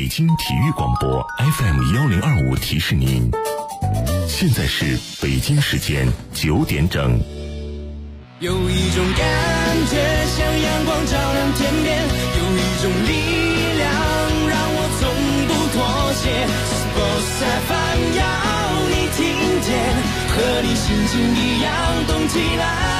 北京体育广播 FM1025提示您，现在是北京时间9点整。 有一种感觉像阳光照亮天边，有一种力量让我从不妥协。Sports FM 要你听见，和你心情一样动起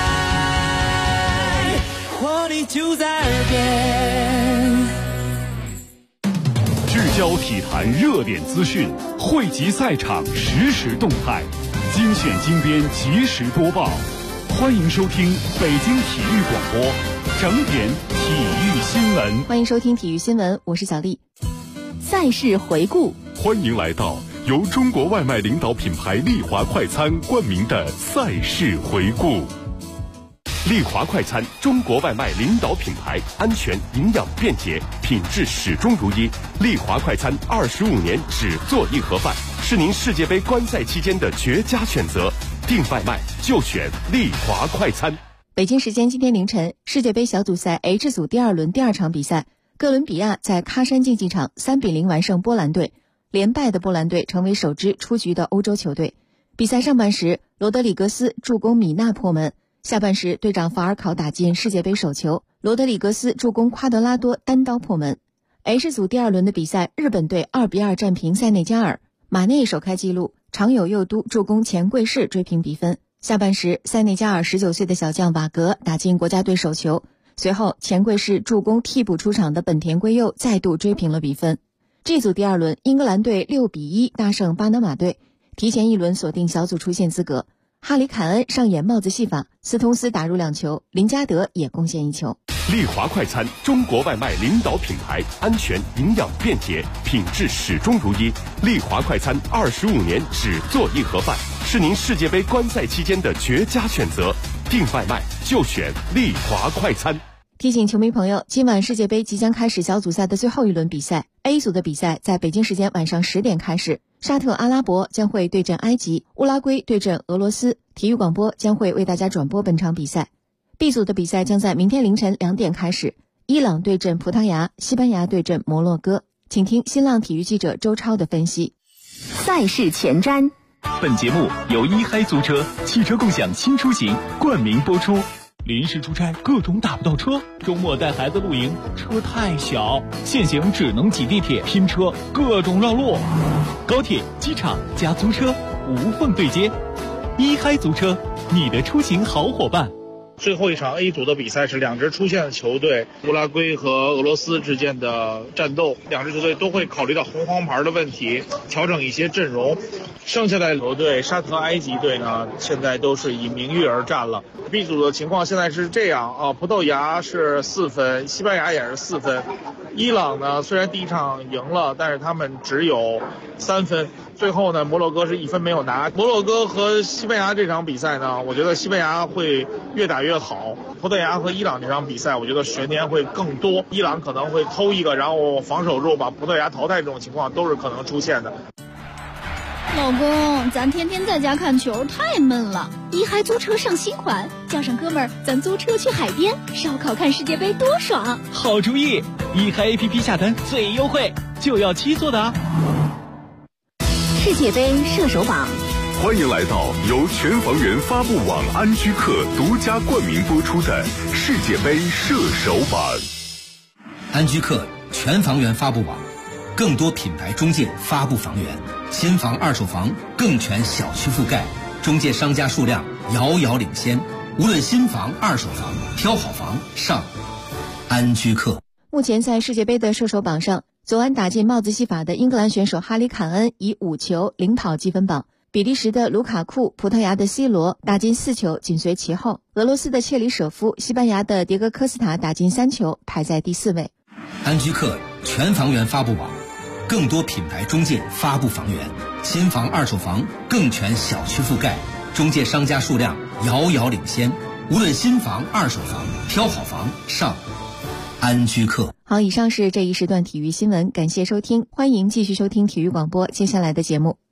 来，活力就在耳边。 聚焦体坛热点资讯，汇集赛场实时动态，精选精编及时播报。欢迎收听北京体育广播整点体育新闻。 欢迎收听体育新闻，我是小丽。赛事回顾， 欢迎来到由中国外卖领导品牌丽华快餐冠名的赛事回顾。丽华快餐，中国外卖领导品牌，安全、营养、便捷，品质始终如一。丽华快餐25年只做一盒饭，是您世界杯观赛期间的绝佳选择。订外卖就选丽华快餐。 北京时间今天凌晨，世界杯小组赛 H 组第2轮第2场比赛，哥伦比亚在喀山竞技场3-0完胜波兰队，连败的波兰队成为首支出局的欧洲球队。比赛上半时，罗德里格斯助攻米纳破门，下半时队长法尔考打进世界杯首球，罗德里格斯助攻夸德拉多单刀破门。H 组第2轮的比赛，日本队2-2战平塞内加尔，马内首开纪录，常有佑都助攻钱贵士追平比分。下半时，塞内加尔19岁的小将瓦格打进国家队首球，随后钱贵士助攻替补出场的本田圭佑再度追平了比分。G 组第2轮，英格兰队6-1大胜巴拿马队，提前一轮锁定小组出线资格。哈里凯恩上演帽子戏法，斯通斯打入2球，林加德也贡献1球。 丽华快餐，中国外卖领导品牌，安全、营养、便捷，品质始终如一。丽华快餐25年只做一盒饭，是您世界杯观赛期间的绝佳选择。订外卖就选丽华快餐。 提醒球迷朋友，今晚世界杯即将开始小组赛的最后一轮比赛 ，A 组的比赛在北京时间晚上10点开始，沙特阿拉伯将会对阵埃及，乌拉圭对阵俄罗斯。体育广播将会为大家转播本场比赛。B 组的比赛将在明天凌晨2点开始，伊朗对阵葡萄牙，西班牙对阵摩洛哥。请听新浪体育记者周超的分析。 赛事前瞻。 本节目由一嗨租车汽车共享新出行冠名播出。临时出差各种打不到车，周末带孩子露营车太小，现行只能挤地铁拼车，各种绕路。高铁、机场加租车无缝对接，一嗨租车，你的出行好伙伴。 最后一场 A 组的比赛是2支出线的球队乌拉圭和俄罗斯之间的战斗，2支球队都会考虑到红黄牌的问题，调整一些阵容。剩下的球队沙特埃及队呢，现在都是以名誉而战了。B 组的情况现在是这样啊，葡萄牙是4分，西班牙也是4分。伊朗呢，虽然第一场赢了，但是他们只有3分。最后呢，摩洛哥是1分没有拿。摩洛哥和西班牙这场比赛呢，我觉得西班牙会越打越好。葡萄牙和伊朗这场比赛，我觉得悬念会更多。伊朗可能会偷一个，然后防守肉把葡萄牙淘汰，这种情况都是可能出现的。 老公，咱天天在家看球太闷了，一嗨租车上新款，叫上哥们儿，咱租车去海边烧烤看世界杯多爽！ 好主意，一嗨 APP 下单最优惠，就要7座的啊！ 世界杯射手榜， 欢迎来到由全房源发布网安居客独家冠名播出的世界杯射手榜。 安居客全房源发布网，更多品牌中介发布房源，新房二手房更全小区覆盖，中介商家数量遥遥领先，无论新房二手房，挑好房上安居客。 目前在世界杯的射手榜上，昨晚打进帽子戏法的英格兰选手哈里凯恩以5球领跑积分榜，比利时的卢卡库、葡萄牙的 C 罗打进4球紧随其后，俄罗斯的切里舍夫、西班牙的迭戈科斯塔打进3球排在第4位。 安居客全房源发布网，更多品牌中介发布房源，新房二手房更全小区覆盖，中介商家数量遥遥领先，无论新房二手房，挑好房上安居客。 好，以上是这一时段体育新闻，感谢收听，欢迎继续收听体育广播接下来的节目。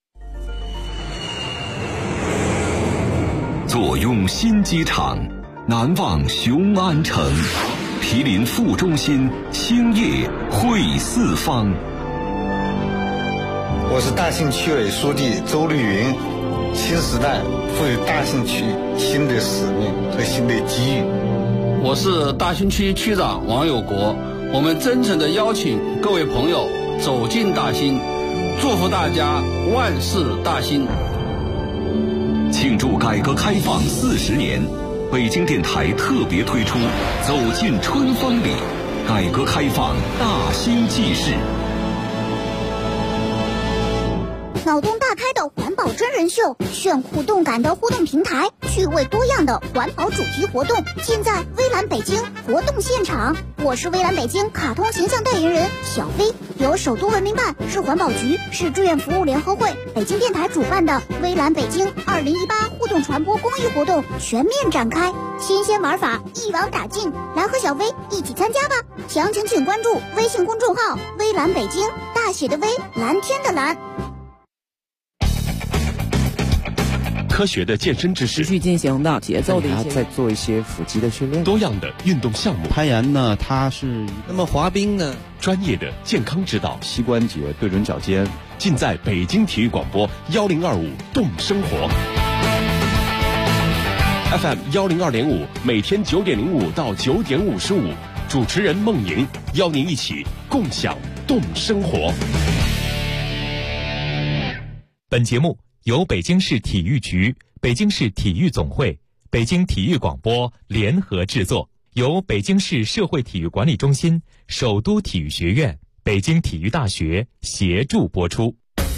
坐拥新机场，难忘雄安城，毗邻副中心，兴业汇四方。 我是大兴区委书记周绿云。新时代赋予大兴区新的使命和新的机遇。 我是大兴区区长王有国，我们真诚地邀请各位朋友走进大兴，祝福大家万事大兴。 庆祝改革开放40年，北京电台特别推出《走进春风里》，改革开放大兴纪事。 脑洞大开的环保真人秀，炫酷动感的互动平台，趣味多样的环保主题活动，尽在微蓝北京活动现场。我是微蓝北京卡通形象代言人小飞，由首都文明办、市环保局、市志愿服务联合会、北京电台主办的微蓝北京2018互动传播公益活动全面展开，新鲜玩法一网打尽，来和小飞一起参加吧！详情请关注微信公众号微蓝北京，大写的微，蓝天的蓝。 科学的健身知识， 持续进行的节奏的一些， 再做一些腹肌的训练， 多样的运动项目。 攀岩呢，它是那么滑冰呢， 专业的健康指导， 膝关节对准脚尖， 尽在北京体育广播1025动生活 FM 102.5，每天9点05到9点55，主持人孟莹邀您一起共享动生活。 本节目由北京市体育局、北京市体育总会、北京体育广播联合制作，由北京市社会体育管理中心、首都体育学院、北京体育大学协助播出。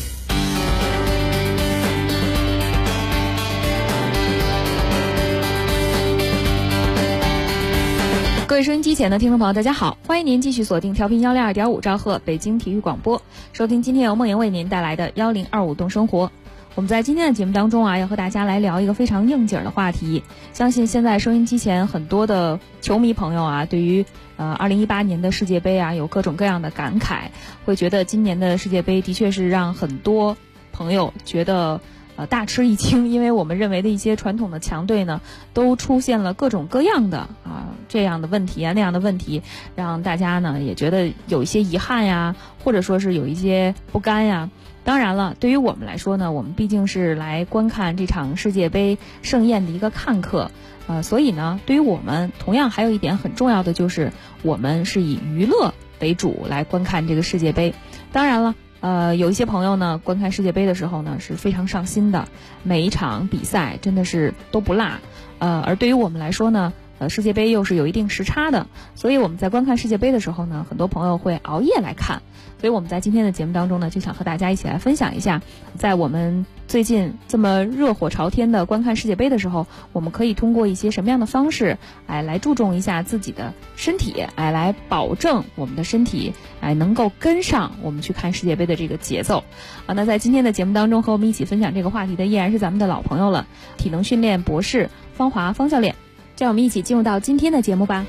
各位收音机前的听众朋友，大家好，欢迎您继续锁定调频102.5兆赫北京体育广播，收听今天由孟莹为您带来的1025动生活。我们在今天的节目当中要和大家来聊一个非常应景的话题。相信现在收音机前很多的球迷朋友对于2018年的世界杯有各种各样的感慨，会觉得今年的世界杯的确是让很多朋友觉得大吃一惊，因为我们认为的一些传统的强队呢，都出现了各种各样的这样的问题那样的问题，让大家呢也觉得有一些遗憾呀，或者说是有一些不甘呀。当然了，对于我们来说呢，我们毕竟是来观看这场世界杯盛宴的一个看客，所以呢，对于我们同样还有一点很重要的就是，我们是以娱乐为主来观看这个世界杯。当然了，有一些朋友呢，观看世界杯的时候呢是非常上心的，每一场比赛真的是都不落。而对于我们来说呢，世界杯又是有一定时差的，所以我们在观看世界杯的时候呢，很多朋友会熬夜来看。所以我们在今天的节目当中呢，就想和大家一起来分享一下，在我们最近这么热火朝天的观看世界杯的时候，我们可以通过一些什么样的方式来注重一下自己的身体，来保证我们的身体能够跟上我们去看世界杯的这个节奏。那在今天的节目当中和我们一起分享这个话题的依然是咱们的老朋友了，体能训练博士方华方教练。让我们一起进入到今天的节目吧。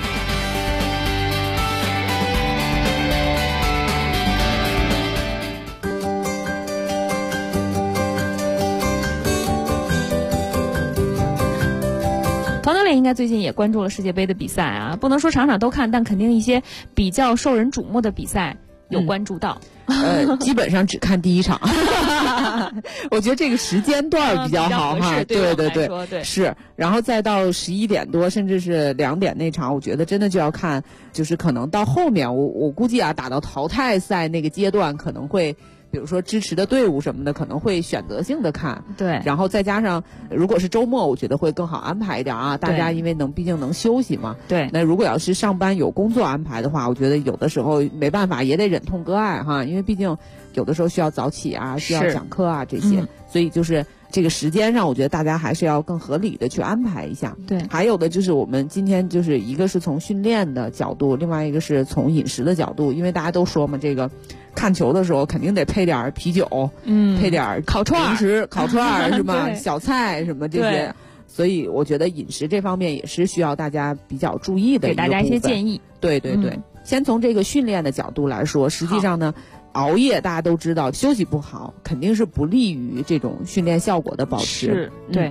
方教练应该最近也关注了世界杯的比赛不能说场场都看，但肯定一些比较受人瞩目的比赛有关注到。 基本上只看第一场。我觉得这个时间段比较好对，是。然后再到11点多甚至是2点那场，我觉得真的就要看，就是可能到后面我估计打到淘汰赛那个阶段，可能会比如说支持的队伍什么的，可能会选择性的看。 对， 然后再加上如果是周末，我觉得会更好安排一点大家因为毕竟能休息嘛。 对。 那如果要是上班有工作安排的话，我觉得有的时候没办法，也得忍痛割爱因为毕竟有的时候需要早起需要讲课这些，所以就是这个时间上，我觉得大家还是要更合理的去安排一下。 对。 还有的就是我们今天就是一个是从训练的角度，另外一个是从饮食的角度，因为大家都说嘛，这个看球的时候肯定得配点啤酒，配点烤串零食、烤串是吧？小菜什么这些，所以我觉得饮食这方面也是需要大家比较注意的一个部分， 给大家一些建议。 对对对。先从这个训练的角度来说，实际上呢，熬夜大家都知道，休息不好肯定是不利于这种训练效果的保持。 是，对。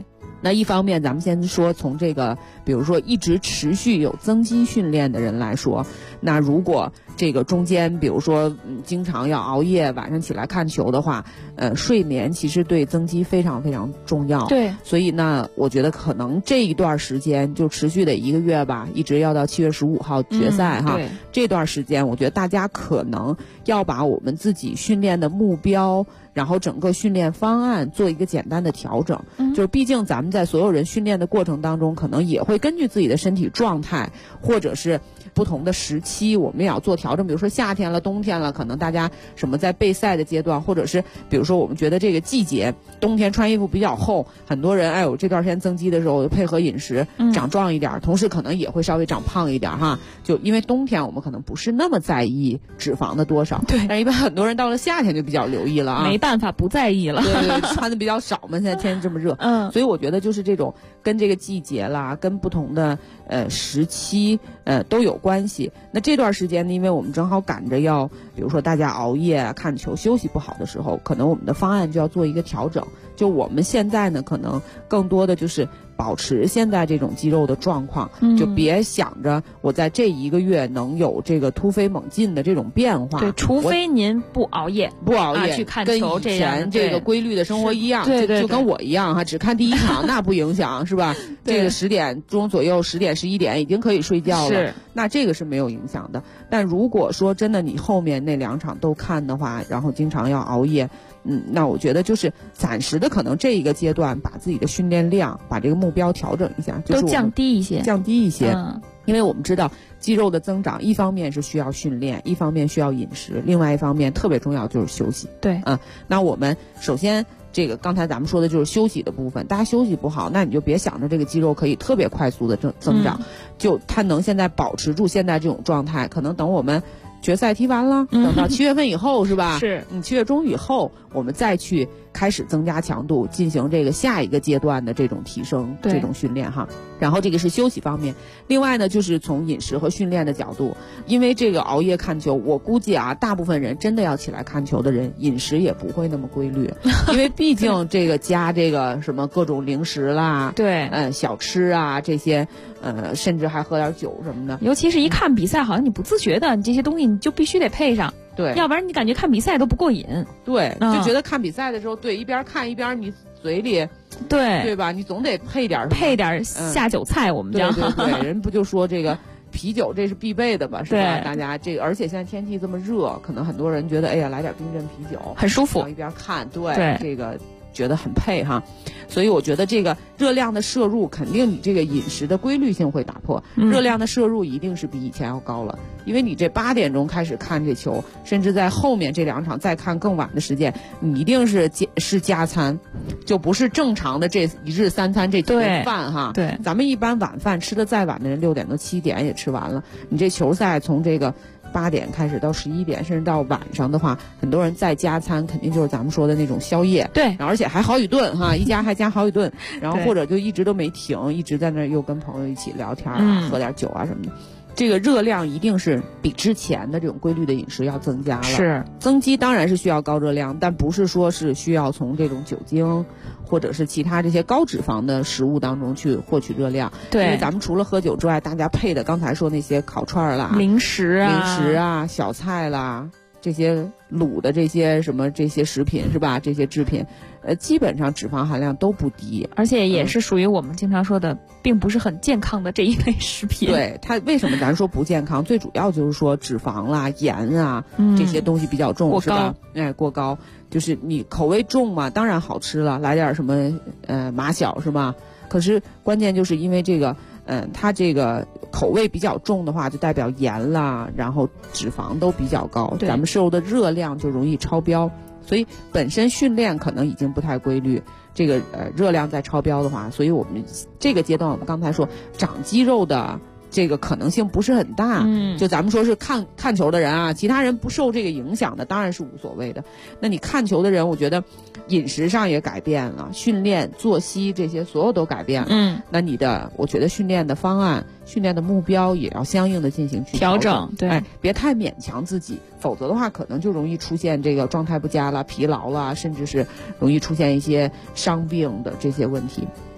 那一方面咱们先说从这个比如说一直持续有增肌训练的人来说，那如果这个中间比如说经常要熬夜，晚上起来看球的话，睡眠其实对增肌非常非常重要。 对， 所以呢我觉得可能这一段时间就持续得1个月吧，一直要到7月15号决赛哈。这段时间我觉得大家可能要把我们自己训练的目标，然后整个训练方案做一个简单的调整。就是毕竟咱们在所有人训练的过程当中，可能也会根据自己的身体状态或者是不同的时期，我们也要做调整。比如说夏天了冬天了，可能大家什么在备赛的阶段，或者是比如说我们觉得这个季节冬天穿衣服比较厚，很多人哎呦这段时间增肌的时候配合饮食长壮一点，同时可能也会稍微长胖一点哈。就因为冬天我们可能不是那么在意脂肪的多少， 对， 但一般很多人到了夏天就比较留意了啊， 没办法不在意了。 对对，穿的比较少嘛，现在天气这么热，所以我觉得就是这种跟这个季节啦，跟不同的时期都有关系。那这段时间呢，因为我们正好赶着要，比如说大家熬夜看球休息不好的时候，可能我们的方案就要做一个调整。就我们现在呢，可能更多的就是保持现在这种肌肉的状况，就别想着我在这1个月能有这个突飞猛进的这种变化。 对，除非您不熬夜，去看球， 跟以前这个规律的生活一样，就跟我一样哈，只看第1场那不影响是吧？这个10点钟左右，10点11点已经可以睡觉了，那这个是没有影响的。但如果说真的你后面那2场都看的话，然后经常要熬夜，那我觉得就是暂时的可能这一个阶段把自己的训练量，把这个目标调整一下，就是都降低一些。 因为我们知道肌肉的增长，一方面是需要训练，一方面需要饮食，另外一方面特别重要就是休息。 对， 那我们首先这个刚才咱们说的就是休息的部分，大家休息不好，那你就别想着这个肌肉可以特别快速的增长，就它能现在保持住现在这种状态，可能等我们决赛踢完了，等到7月份以后是吧？ 是 ，7月中以后，我们再去开始增加强度，进行这个下一个阶段的这种提升，这种训练哈。然后这个是休息方面，另外呢，就是从饮食和训练的角度，因为这个熬夜看球，我估计啊，大部分人真的要起来看球的人，饮食也不会那么规律，因为毕竟这个加这个什么各种零食啦， 对， 小吃啊这些，甚至还喝点酒什么的。 尤其是一看比赛，好像你不自觉的，你这些东西你就必须得配上。 对， 要不然你感觉看比赛都不过瘾。 对，就觉得看比赛的时候，对，一边看一边你嘴里，对吧？你总得配点下酒菜，我们讲。 对，人不就说这个啤酒这是必备的嘛，是吧？大家这个，而且现在天气这么热，可能很多人觉得，哎呀，来点冰镇啤酒很舒服， 一边看，对这个觉得很配哈。所以我觉得这个热量的摄入，肯定你这个饮食的规律性会打破，热量的摄入一定是比以前要高了，因为你这8点钟开始看这球，甚至在后面这2场再看更晚的时间，你一定是加餐，就不是正常的这1日3餐这几顿饭哈。 对， 咱们一般晚饭吃的再晚的人6点多7点也吃完了，你这球赛从这个8点开始到11点，甚至到晚上的话，很多人再加餐，肯定就是咱们说的那种宵夜。 对， 而且还好几顿哈，一家还加好几顿，然后或者就一直都没停，一直在那儿又跟朋友一起聊天啊，喝点酒啊什么的。这个热量一定是比之前的这种规律的饮食要增加了。 是， 增肌当然是需要高热量，但不是说是需要从这种酒精或者是其他这些高脂肪的食物当中去获取热量。 对， 因为咱们除了喝酒之外，大家配的刚才说那些烤串啦、 零食啊、 小菜啦，这些卤的这些什么这些食品是吧？这些制品，基本上脂肪含量都不低， 而且也是属于我们经常说的，并不是很健康的这一类食品。 对，它为什么咱说不健康？最主要就是说脂肪啦、盐啊、这些东西比较重，是吧？过高，就是你口味重嘛，当然好吃了，来点什么马小是吧？可是关键就是因为这个。它这个口味比较重的话，就代表盐啦，然后脂肪都比较高，咱们摄入的热量就容易超标。所以本身训练可能已经不太规律，这个热量在超标的话，所以我们这个阶段我们刚才说长肌肉的这个可能性不是很大。就咱们说是看球的人啊，其他人不受这个影响的当然是无所谓的。那你看球的人，我觉得饮食上也改变了，训练作息这些所有都改变了。那你的我觉得训练的方案、训练的目标也要相应的进行去调整。 对， 别太勉强自己，否则的话可能就容易出现这个状态不佳啦、疲劳啦，甚至是容易出现一些伤病的这些问题。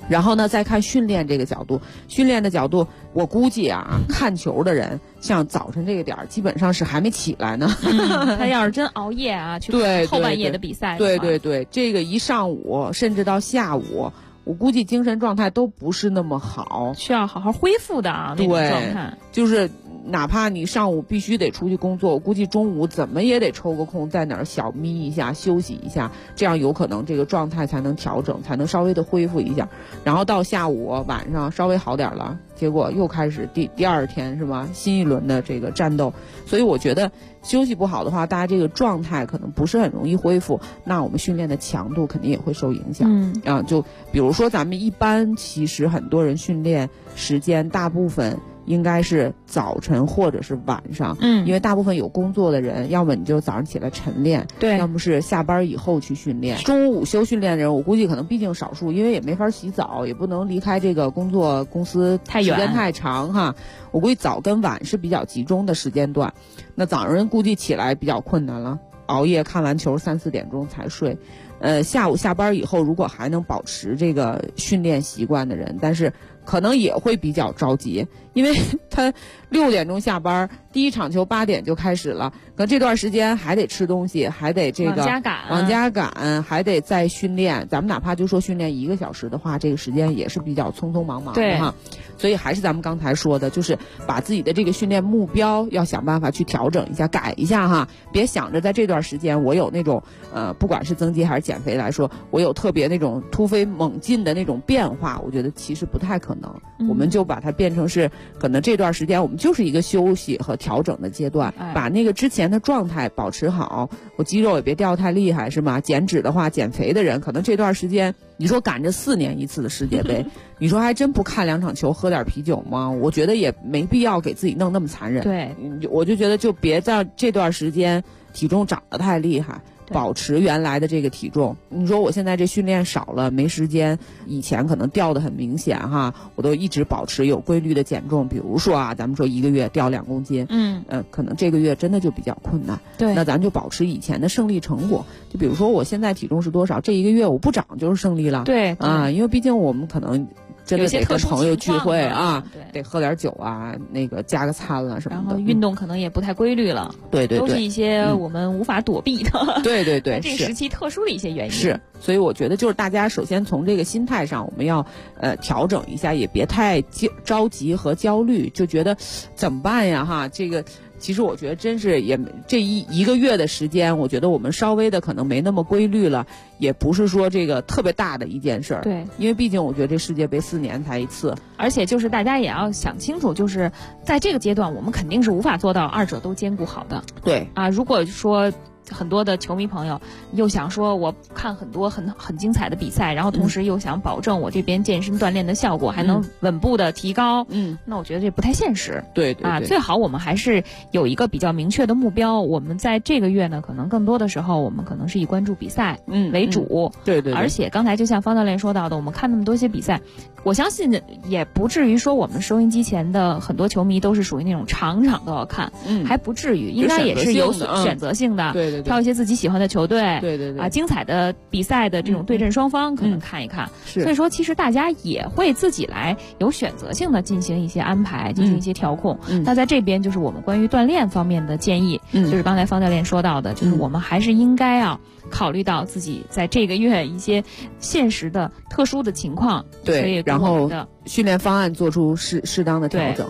然后呢，再看训练这个角度，训练的角度，我估计啊，看球的人像早晨这个点儿，基本上是还没起来呢。 他要是真熬夜啊，去看后半夜的比赛， 对，这个一上午甚至到下午，我估计精神状态都不是那么好， 需要好好恢复的啊，那种状态。 就是哪怕你上午必须得出去工作，我估计中午怎么也得抽个空在哪儿小眯一下休息一下，这样有可能这个状态才能调整，才能稍微的恢复一下。然后到下午晚上稍微好点了，结果又开始第二天是吧，新一轮的这个战斗。所以我觉得休息不好的话，大家这个状态可能不是很容易恢复，那我们训练的强度肯定也会受影响。就比如说咱们一般其实很多人训练时间大部分应该是早晨或者是晚上，因为大部分有工作的人，要么你就早上起来晨练， 对， 要么是下班以后去训练。中午午休训练的人，我估计可能毕竟少数，因为也没法洗澡，也不能离开这个工作公司太远， 时间太长哈。我估计早跟晚是比较集中的时间段，那早上人估计起来比较困难了，熬夜看完球3、4点钟才睡。下午下班以后，如果还能保持这个训练习惯的人，但是可能也会比较着急，因为他6点钟下班，第一场球8点就开始了，可这段时间还得吃东西，还得这个往家赶，还得再训练。咱们哪怕就说训练1个小时的话，这个时间也是比较匆匆忙忙的哈。所以还是咱们刚才说的，就是把自己的这个训练目标要想办法去调整一下，改一下哈，别想着在这段时间我有那种不管是增肌还是减肥来说，我有特别那种突飞猛进的那种变化，我觉得其实不太可能。我们就把它变成是可能这段时间我们就是一个休息和调整的阶段，把那个之前的状态保持好，我肌肉也别掉太厉害是吗？减脂的话，减肥的人可能这段时间你说赶着4年一次的世界杯你说还真不看2场球喝点啤酒吗？我觉得也没必要给自己弄那么残忍。 对， 我就觉得就别在这段时间体重长得太厉害，保持原来的这个体重。你说我现在这训练少了，没时间，以前可能掉得很明显哈，我都一直保持有规律的减重。比如说啊，咱们说1个月掉2公斤，可能这个月真的就比较困难。 对， 那咱就保持以前的胜利成果。就比如说我现在体重是多少，这1个月我不长就是胜利了。 对啊，因为毕竟我们可能真的得跟朋友聚会啊， 得喝点酒啊，那个加个餐了什么的。 然后运动可能也不太规律了， 对， 都是一些我们无法躲避的。 对， 这个时期特殊的一些原因。 是，所以我觉得就是大家首先从这个心态上，我们要调整一下，也别太着急和焦虑，就觉得怎么办呀哈，这个。其实我觉得真是也这一个月的时间，我觉得我们稍微的可能没那么规律了，也不是说这个特别大的一件事儿。 对， 因为毕竟我觉得这世界杯4年才一次， 而且就是大家也要想清楚，就是在这个阶段，我们肯定是无法做到2者都兼顾好的。 对啊，如果说很多的球迷朋友又想说我看很多很精彩的比赛，然后同时又想保证我这边健身锻炼的效果还能稳步的提高，那我觉得这不太现实。 对啊，最好我们还是有一个比较明确的目标。我们在这个月呢，可能更多的时候我们可能是以关注比赛为主。 对， 而且刚才就像方教练说到的，我们看那么多些比赛，我相信也不至于说我们收音机前的很多球迷都是属于那种场场都要看，还不至于，应该也是有选择性的。 对， 挑一些自己喜欢的球队， 对啊，精彩的比赛的这种对阵双方可能看一看。所以说，其实大家也会自己来有选择性的进行一些安排，进行一些调控。那在这边就是我们关于锻炼方面的建议，就是刚才方教练说到的，就是我们还是应该要考虑到自己在这个月一些现实的特殊的情况， 对，然后训练方案做出适当的调整。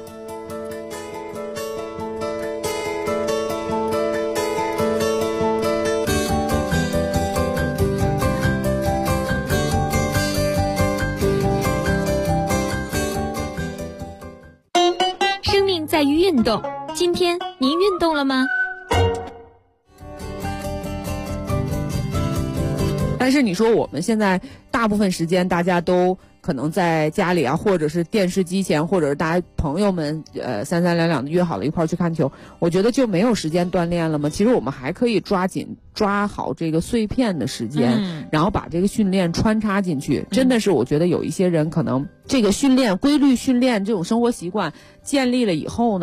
在于运动，今天您运动了吗？ 但是你说我们现在大部分时间大家都可能在家里啊，或者是电视机前，或者是大家朋友们三三两两的约好了一块儿去看球，我觉得就没有时间锻炼了吗？其实我们还可以抓好这个碎片的时间，然后把这个训练穿插进去。真的是我觉得有一些人可能这个规律训练这种生活习惯建立了以后呢，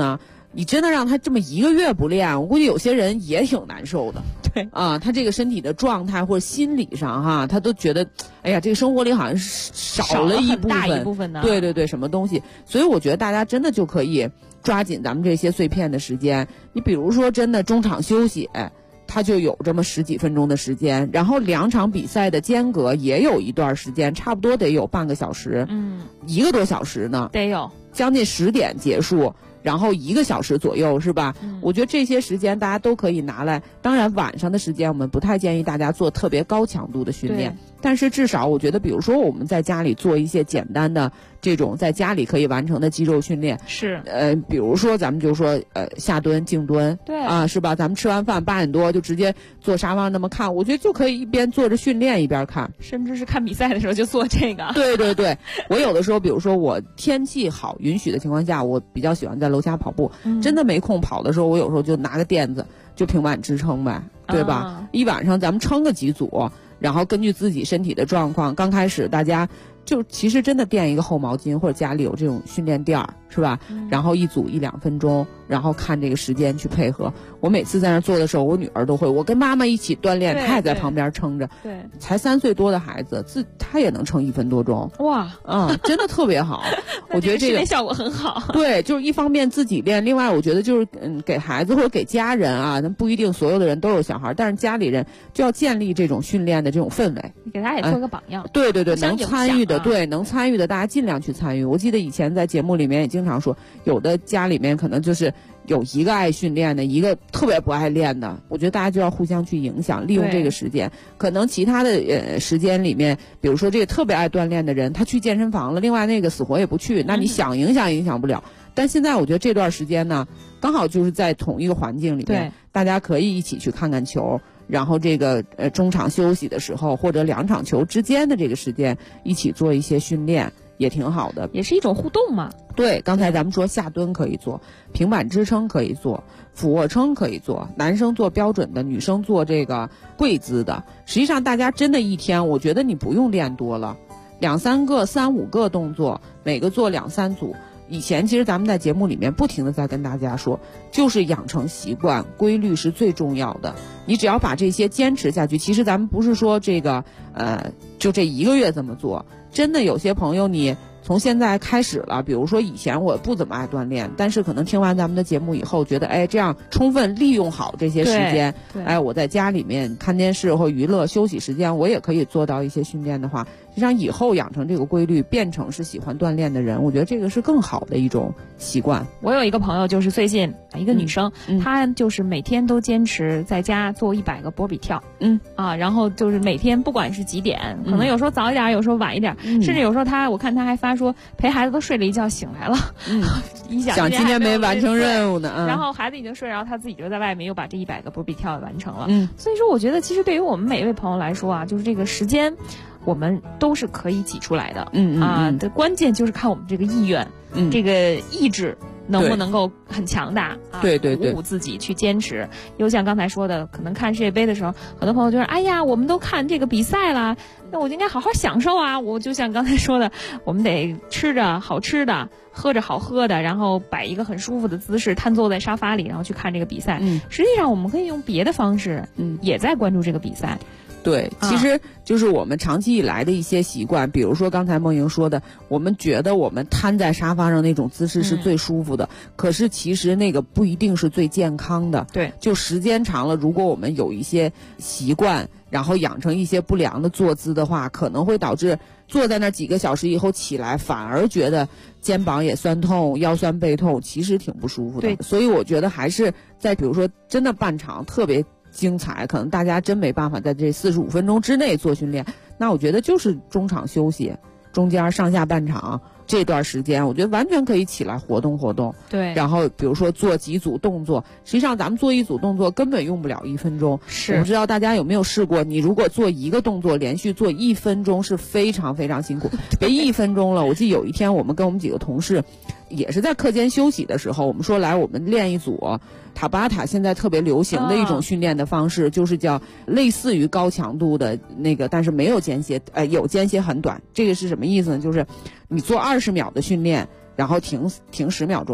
你真的让他这么1个月不练，我估计有些人也挺难受的。 对啊，他这个身体的状态或者心理上哈，他都觉得，哎呀，这个生活里好像少了一部分， 大一部分呢。 对对对，什么东西？所以我觉得大家真的就可以抓紧咱们这些碎片的时间。你比如说，真的中场休息，他就有这么10几分钟的时间，然后2场比赛的间隔也有一段时间，差不多得有半个小时，1个多小时呢， 得有将近10点结束。然后1个小时左右是吧？我觉得这些时间大家都可以拿来。当然晚上的时间我们不太建议大家做特别高强度的训练，但是至少我觉得，比如说我们在家里做一些简单的这种在家里可以完成的肌肉训练， 是比如说咱们就说下蹲、静蹲， 对啊，是吧？咱们吃完饭8点多就直接坐沙发上那么看，我觉得就可以一边做着训练一边看， 甚至是看比赛的时候就做这个。 对对对，我有的时候，比如说我天气好允许的情况下，我比较喜欢在楼下跑步，真的没空跑的时候，我有时候就拿个垫子就平板支撑呗，对吧？一晚上咱们撑个几组，然后根据自己身体的状况，刚开始大家就其实真的垫一个厚毛巾，或者家里有这种训练垫儿，是吧？然后一组1、2分钟，然后看这个时间去配合。我每次在那做的时候，我女儿都会，我跟妈妈一起锻炼，她也在旁边撑着。 对， 才3岁多的孩子，她也能撑1分多钟。 哇， 真的特别好。我觉得这个效果很好。 对，就是一方面自己练，另外我觉得就是给孩子或者给家人啊，那不一定所有的人都有小孩，但是家里人就要建立这种训练的这种氛围。 你给大家也做个榜样。 对对对，能参与的，对，能参与的大家尽量去参与。我记得以前在节目里面也经常说，有的家里面可能就是有一个爱训练的，一个特别不爱练的，我觉得大家就要互相去影响，利用这个时间。可能其他的时间里面，比如说这个特别爱锻炼的人，他去健身房了，另外那个死活也不去，那你想影响影响不了。但现在我觉得这段时间呢，刚好就是在同一个环境里面，大家可以一起去看看球。然后这个中场休息的时候，或者2场球之间的这个时间，一起做一些训练，也挺好的， 也是一种互动嘛。 对，刚才咱们说下蹲可以做，平板支撑可以做，俯卧撑可以做，男生做标准的，女生做这个跪姿的。实际上大家真的一天，我觉得你不用练多了，2、3个、3、5个动作，每个做2、3组。以前其实咱们在节目里面不停的在跟大家说，就是养成习惯，规律是最重要的。你只要把这些坚持下去，其实咱们不是说这个就这1个月这么做，真的有些朋友你从现在开始了，比如说以前我不怎么爱锻炼，但是可能听完咱们的节目以后，觉得这样充分利用好这些时间，我在家里面看电视或娱乐休息时间，我也可以做到一些训练的话，实际上以后养成这个规律，变成是喜欢锻炼的人，我觉得这个是更好的一种习惯。 我有一个朋友，就是最近一个女生，她就是每天都坚持在家做100个波比跳，然后就是每天不管是几点，可能有时候早一点，有时候晚一点，甚至有时候我看她还发说陪孩子都睡了一觉醒来了， 想今天没完成任务呢， 然后孩子已经睡，然后她自己就在外面又把这100个波比跳完成了。所以说我觉得其实对于我们每一位朋友来说啊，就是这个时间我们都是可以挤出来的，的关键就是看我们这个意愿，这个意志能不能够很强大对对对， 鼓舞自己去坚持。又像刚才说的，可能看世界杯的时候，很多朋友就说，哎呀，我们都看这个比赛了，那我就应该好好享受啊。我就像刚才说的，我们得吃着好吃的，喝着好喝的，然后摆一个很舒服的姿势，瘫坐在沙发里，然后去看这个比赛。实际上我们可以用别的方式，也在关注这个比赛。 对，其实就是我们长期以来的一些习惯，比如说刚才梦莹说的，我们觉得我们瘫在沙发上那种姿势是最舒服的，可是其实那个不一定是最健康的。 对， 就时间长了，如果我们有一些习惯，然后养成一些不良的坐姿的话，可能会导致坐在那几个小时以后起来，反而觉得肩膀也酸痛、腰酸背痛，其实挺不舒服的。 对， 所以我觉得还是在比如说真的半场特别精彩，可能大家真没办法在这45分钟之内做训练，那我觉得就是中场休息，中间上下半场这段时间，我觉得完全可以起来活动活动。 对， 然后比如说做几组动作，实际上咱们做一组动作根本用不了1分钟。 是， 我不知道大家有没有试过，你如果做一个动作连续做1分钟是非常非常辛苦，别1分钟了。我记得有一天我们跟我们几个同事也是在课间休息的时候，我们说来我们练一组塔巴塔，现在特别流行的一种训练的方式，就是叫类似于高强度的那个，但是没有间歇，有间歇很短。这个是什么意思呢？就是你做20秒的训练，然后停10秒钟，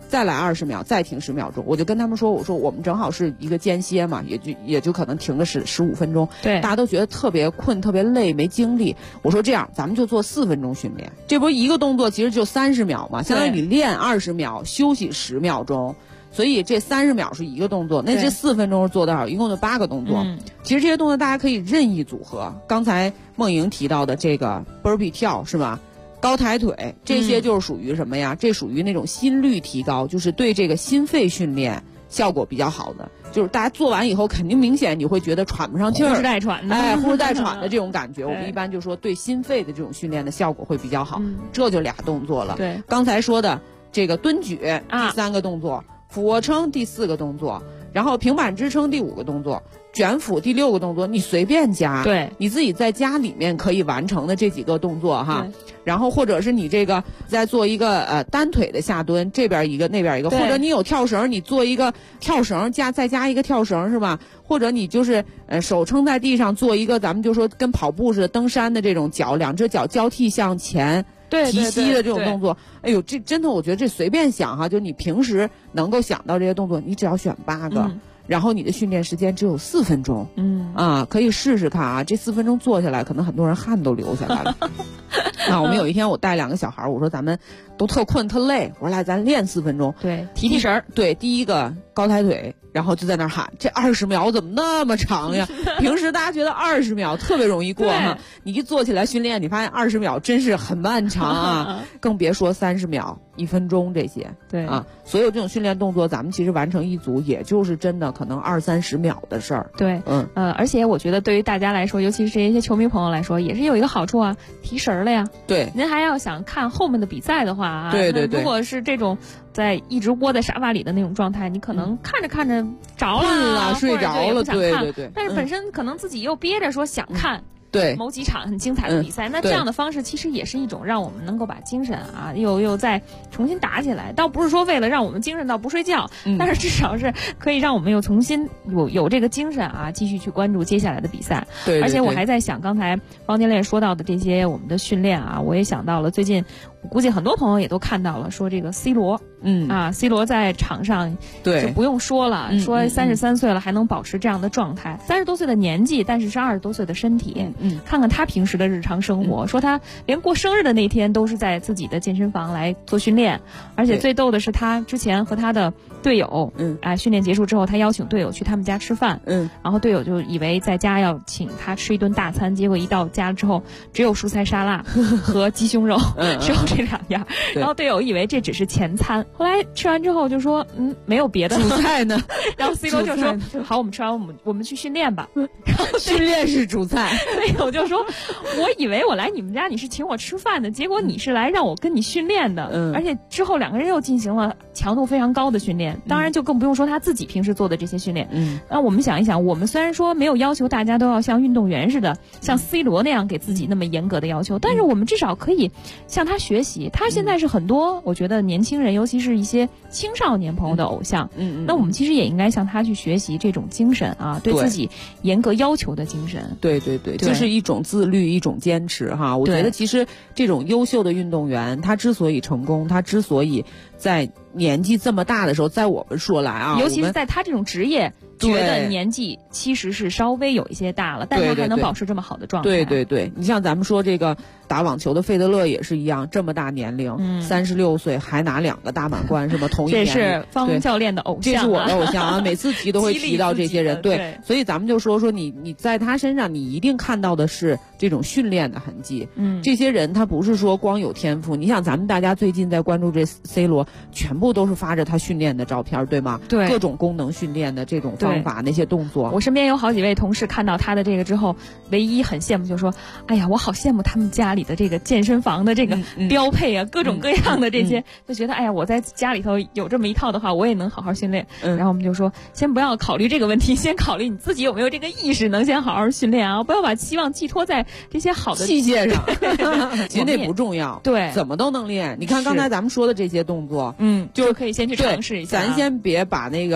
再来20秒，再停10秒钟。我就跟他们说，我说我们正好是一个间歇嘛，也就可能停个15分钟。 对， 大家都觉得特别困、特别累、没精力。我说这样，咱们就做4分钟训练。这不一个动作其实就30秒嘛，相当于你练20秒，休息10秒钟。所以这30秒是一个动作，那这4分钟是做多少？一共就8个动作。其实这些动作大家可以任意组合。刚才梦莹提到的这个 burpee 跳是吧？高抬腿，这些就是属于什么呀？这属于那种心率提高，就是对这个心肺训练效果比较好的。就是大家做完以后，肯定明显你会觉得喘不上气儿， 呼哧带喘的， 呼哧带喘的这种感觉。我们一般就说对心肺的这种训练的效果会比较好。这就俩动作了。 对， 刚才说的这个蹲举第3个动作。俯卧撑第4个动作，然后平板支撑第5个动作，卷腹第6个动作，你随便加， 对， 你自己在家里面可以完成的这几个动作哈。然后或者是你这个再做一个单腿的下蹲，这边一个那边一个，或者你有跳绳，你做一个跳绳再加一个跳绳是吧？或者你就是手撑在地上做一个咱们就说跟跑步似的登山的这种2只脚交替向前。提膝的这种动作，哎呦，这真的我觉得这随便想哈，就你平时能够想到这些动作，你只要选8个，然后你的训练时间只有4分钟，可以试试看啊，这4分钟做下来，可能很多人汗都流下来了。我们有一天我带2个小孩，我说咱们都特困特累，我说来咱练4分钟， 对，提神儿， 对，第一个高抬腿。然后就在那儿喊，这20秒怎么那么长呀？平时大家觉得20秒特别容易过哈，你一做起来训练，你发现20秒真是很漫长啊，更别说30秒、1分钟这些。 对啊，所有这种训练动作，咱们其实完成一组，也就是真的可能20-30秒的事儿。 对，而且我觉得对于大家来说，尤其是这些球迷朋友来说，也是有一个好处啊，提神儿了呀。 对， 您还要想看后面的比赛的话啊， 对， 如果是这种在一直窝在沙发里的那种状态，你可能看着看着着了， 睡着了，对。 但是本身可能自己又憋着说想看。 对某几场很精彩的比赛，那这样的方式其实也是一种让我们能够把精神啊又再重新打起来，倒不是说为了让我们精神到不睡觉，但是至少是可以让我们又重新有这个精神啊，继续去关注接下来的比赛。 对， 而且我还在想刚才方教练说到的这些我们的训练啊，我也想到了最近我估计很多朋友也都看到了，说这个 C 罗，C 罗在场上就不用说了，说33岁了还能保持这样的状态，30多岁的年纪，但是是20多岁的身体。看看他平时的日常生活，说他连过生日的那天都是在自己的健身房来做训练，而且最逗的是他之前和他的队友，训练结束之后，他邀请队友去他们家吃饭，然后队友就以为在家要请他吃一顿大餐，结果一到家之后只有蔬菜沙拉和鸡胸肉，只有这2样，然后队友以为这只是前餐，后来吃完之后就说没有别的主菜呢， 然后 C 罗就说好，我们吃完我们去训练吧，然后训练是主菜。 我就说，我以为我来你们家你是请我吃饭的，结果你是来让我跟你训练的，而且之后2个人又进行了强度非常高的训练，当然就更不用说他自己平时做的这些训练。那我们想一想，我们虽然说没有要求大家都要像运动员似的，像 C 罗那样给自己那么严格的要求，但是我们至少可以向他学习。他现在是很多我觉得年轻人，尤其是一些青少年朋友的偶像。那我们其实也应该向他去学习这种精神啊，对自己严格要求的精神。 对，就是一种自律，一种坚持哈。我觉得其实这种优秀的运动员，他之所以成功，他之所以在年纪这么大的时候，在我们说来啊， 尤其是在他这种职业，觉得年纪其实是稍微有一些大了，但他还能保持这么好的状态。 对，你像咱们说这个打网球的费德勒也是一样，这么大年龄，36岁还拿2个大满贯，是吗？同一年龄， 这是方教练的偶像， 这是我的偶像啊！每次提都会提到这些人，对，所以咱们就说你在他身上，你一定看到的是这种训练的痕迹。这些人他不是说光有天赋，你想咱们大家最近在关注这 C 罗，全部都是发着他训练的照片，对吗？ 对， 各种功能训练的这种方法，那些动作。 我身边有好几位同事看到他的这个之后，唯一很羡慕就说：“哎呀，我好羡慕他们家里的这个健身房的这个标配啊，各种各样的这些，就觉得哎呀，我在家里头有这么一套的话，我也能好好训练。”然后我们就说，先不要考虑这个问题，先考虑你自己有没有这个意识，能先好好训练啊，不要把期望寄托在这些好的器械上，其实那不重要， 对， 怎么都能练。你看刚才咱们说的这些动作， 就可以先去尝试一下。 咱先别把那个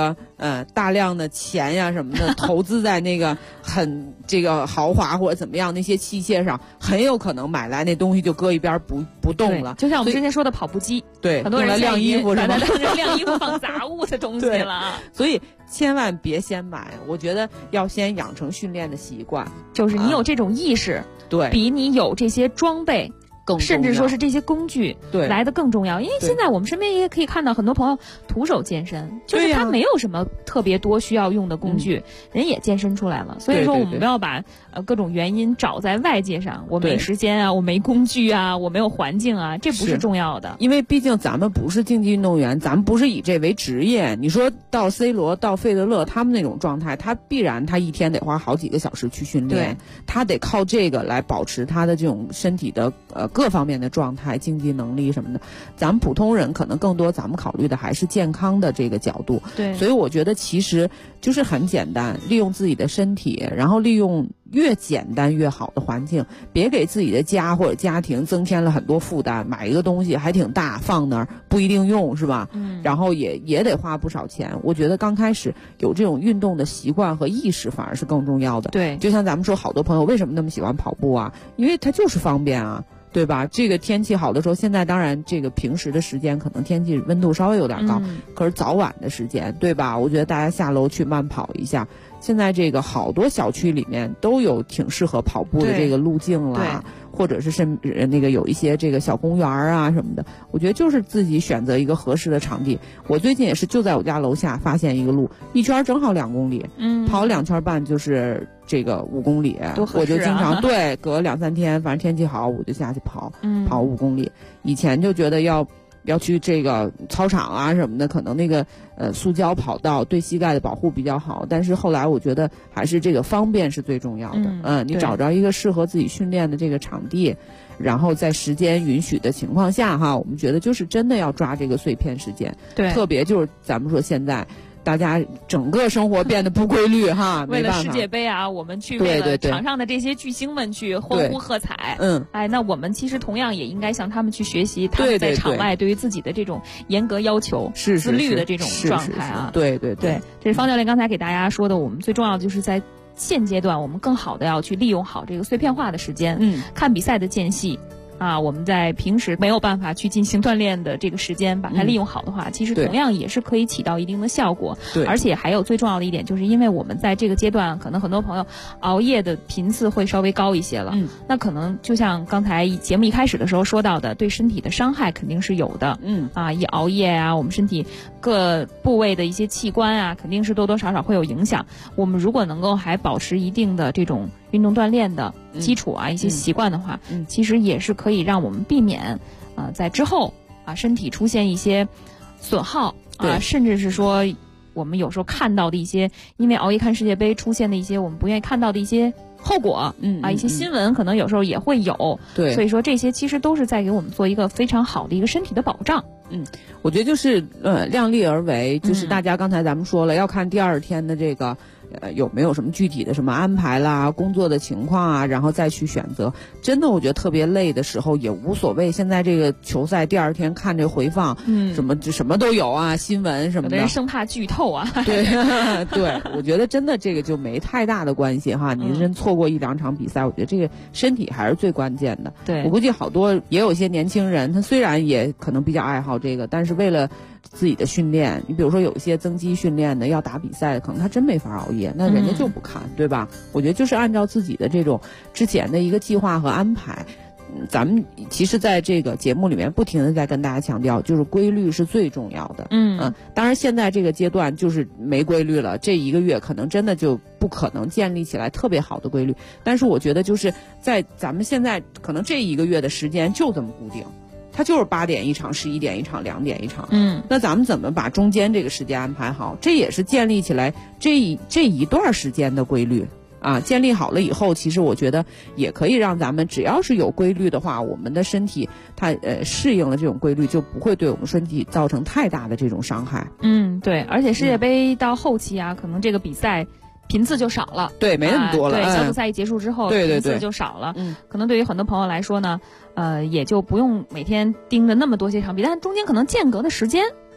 大量的钱呀什么的投资在那个很这个豪华或者怎么样那些器械上，很有可能买来那东西就搁一边不动了。 就像我们之前说的跑步机， 对， 很多人晾衣服把它当成晾衣服放杂物的东西了。 所以千万别先买，我觉得要先养成训练的习惯， 就是你有这种意识， 对， 比你有这些装备甚至说是这些工具来的更重要。因为现在我们身边也可以看到很多朋友徒手健身，就是他没有什么特别多需要用的工具，人也健身出来了。所以说我们不要把各种原因找在外界上，我没时间啊，我没工具啊，我没有环境啊，这不是重要的。 因为毕竟咱们不是竞技运动员，咱们不是以这为职业。你说到 C 罗到费德勒他们那种状态，他必然他一天得花好几个小时去训练，他得靠这个来保持他的这种身体的各方面的状态、竞技能力什么的。咱们普通人可能更多咱们考虑的还是健康的这个角度。 对， 所以我觉得其实就是很简单，利用自己的身体，然后利用越简单越好的环境，别给自己的家或者家庭增添了很多负担。买一个东西还挺大，放那儿不一定用，是吧？然后也得花不少钱。我觉得刚开始有这种运动的习惯和意识反而是更重要的。 对， 就像咱们说，好多朋友为什么那么喜欢跑步啊？因为它就是方便啊。对吧？这个天气好的时候，现在当然这个平时的时间可能天气温度稍微有点高，可是早晚的时间，对吧？我觉得大家下楼去慢跑一下。现在这个好多小区里面都有挺适合跑步的这个路径啦，或者是那个有一些这个小公园啊什么的。我觉得就是自己选择一个合适的场地。我最近也是就在我家楼下发现一个路，一圈正好2公里，跑2圈半就是这个5公里，我就经常对隔2-3天，反正天气好我就下去跑5公里。以前就觉得要去这个操场啊什么的，可能那个塑胶跑道对膝盖的保护比较好，但是后来我觉得还是这个方便是最重要的。你找着一个适合自己训练的这个场地，然后在时间允许的情况下哈，我们觉得就是真的要抓这个碎片时间。 对， 特别就是咱们说现在大家整个生活变得不规律哈， 为了世界杯啊，我们去为了场上的这些巨星们去欢呼喝彩。那我们其实同样也应该向他们去学习，他们在场外对于自己的这种严格要求、自律的这种状态啊。 对， 这是方教练刚才给大家说的，我们最重要的就是在现阶段，我们更好的要去利用好这个碎片化的时间，看比赛的间隙。我们在平时没有办法去进行锻炼的这个时间，把它利用好的话，其实同样也是可以起到一定的效果。 对， 而且还有最重要的一点，就是因为我们在这个阶段，可能很多朋友熬夜的频次会稍微高一些了。那可能就像刚才节目一开始的时候说到的，对身体的伤害肯定是有的。一熬夜啊，我们身体各部位的一些器官啊，肯定是多多少少会有影响。我们如果能够还保持一定的这种运动锻炼的基础啊，一些习惯的话，其实也是可以让我们避免在之后身体出现一些损耗甚至是说我们有时候看到的一些因为熬夜看世界杯出现的一些我们不愿意看到的一些后果一些新闻可能有时候也会有。 对， 所以说这些其实都是在给我们做一个非常好的一个身体的保障。 我觉得就是量力而为，就是大家刚才咱们说了，要看第2天的这个有没有什么具体的什么安排啦，工作的情况啊，然后再去选择。真的我觉得特别累的时候也无所谓，现在这个球赛第2天看这回放，什么都有啊，新闻什么的， 有的人生怕剧透啊。 对对，我觉得真的这个就没太大的关系哈。你真错过1-2场比赛，我觉得这个身体还是最关键的。 对， 我估计好多也有一些年轻人，他虽然也可能比较爱好这个，但是为了自己的训练，你比如说有一些增肌训练的要打比赛的，可能他真没法熬夜，那人家就不看，对吧？我觉得就是按照自己的这种之前的一个计划和安排。咱们其实在这个节目里面不停的在跟大家强调，就是规律是最重要的。当然现在这个阶段就是没规律了，这1个月可能真的就不可能建立起来特别好的规律。但是我觉得就是在咱们现在可能这1个月的时间就这么固定，它就是8点一场，11点一场，2点一场。那咱们怎么把中间这个时间安排好？这也是建立起来这一段时间的规律。建立好了以后，其实我觉得也可以让咱们只要是有规律的话，我们的身体它适应了这种规律，就不会对我们身体造成太大的这种伤害。 对，而且世界杯到后期可能这个比赛频次就少了。 对，没那么多了。 对，小组赛一结束之后，频次就少了。可能对于很多朋友来说呢，也就不用每天盯着那么多些场比，但中间可能间隔的时间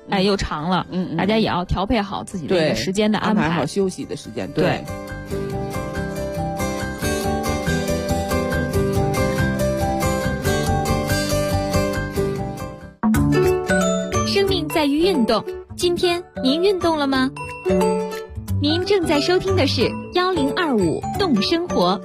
又长了，大家也要调配好自己的一个时间的安排好休息的时间，对。 生命在于运动，今天您运动了吗？您正在收听的是1025动生活。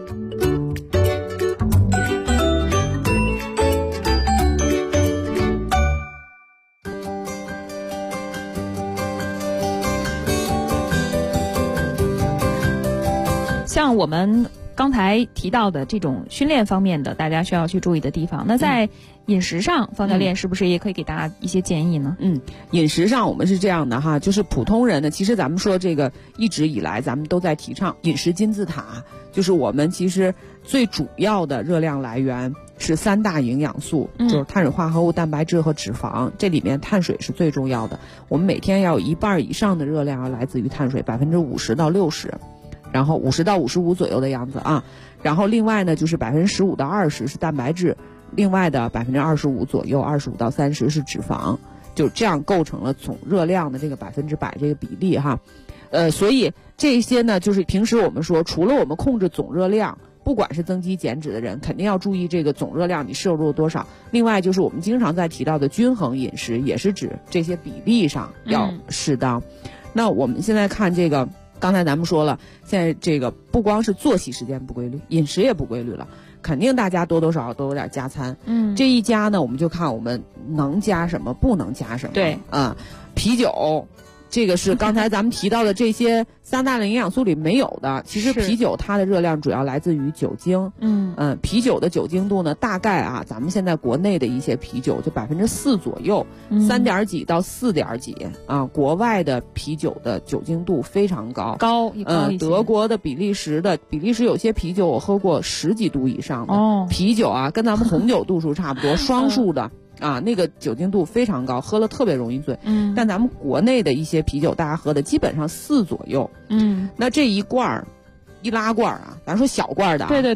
像我们刚才提到的这种训练方面的，大家需要去注意的地方，那在饮食上，方教练是不是也可以给大家一些建议呢？ 饮食上我们是这样的哈，就是普通人呢，其实咱们说这个一直以来咱们都在提倡饮食金字塔，就是我们其实最主要的热量来源是3大营养素，就是碳水化合物、蛋白质和脂肪，这里面碳水是最重要的。我们每天要有1半以上的热量要来自于碳水，50%到60%。然后50到55左右的样子啊，然后另外呢就是15%到20%是蛋白质，另外的25%左右，25到30%是脂肪，就这样构成了总热量的这个100%这个比例哈。所以这些呢就是平时我们说，除了我们控制总热量，不管是增肌减脂的人，肯定要注意这个总热量你摄入多少。另外就是我们经常在提到的均衡饮食，也是指这些比例上要适当。那我们现在看这个。刚才咱们说了，现在这个不光是作息时间不规律，饮食也不规律了，肯定大家多多少少都有点加餐。这一加呢，我们就看我们能加什么，不能加什么。 对， 啤酒，这个是刚才咱们提到的这些3大的营养素里没有的。其实啤酒它的热量主要来自于酒精。啤酒的酒精度呢，大概咱们现在国内的一些啤酒就4%左右，3点几到4点几啊。国外的啤酒的酒精度非常高，德国的、比利时有些啤酒我喝过10几度以上的啤酒啊，跟咱们红酒度数差不多，双数的。那个酒精度非常高，喝了特别容易醉。但咱们国内的一些啤酒，大家喝的基本上4左右。那这一拉罐咱说小罐的， 对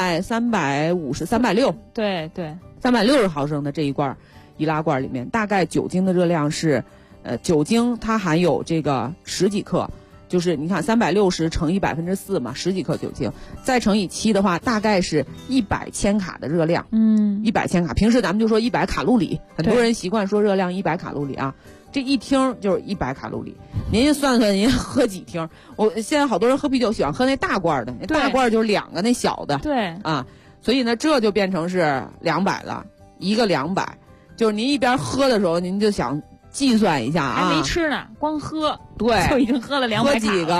，350、360， 对 ，360毫升的这一拉罐里面，大概酒精的热量是，酒精它含有这个10几克。就是你看360乘以4%嘛，10几克酒精，再乘以7的话，大概是100千卡的热量。100千卡，平时咱们就说100卡路里，很多人习惯说热量100卡路里啊，这一听就是100卡路里。您算算您喝几听？我现在好多人喝啤酒喜欢喝那大罐的，那大罐就是2个那小的。 对啊，所以呢这就变成是200了，一个200，就是您一边喝的时候您就想。计算一下还没吃呢，光喝对就已经喝了200卡， 喝几个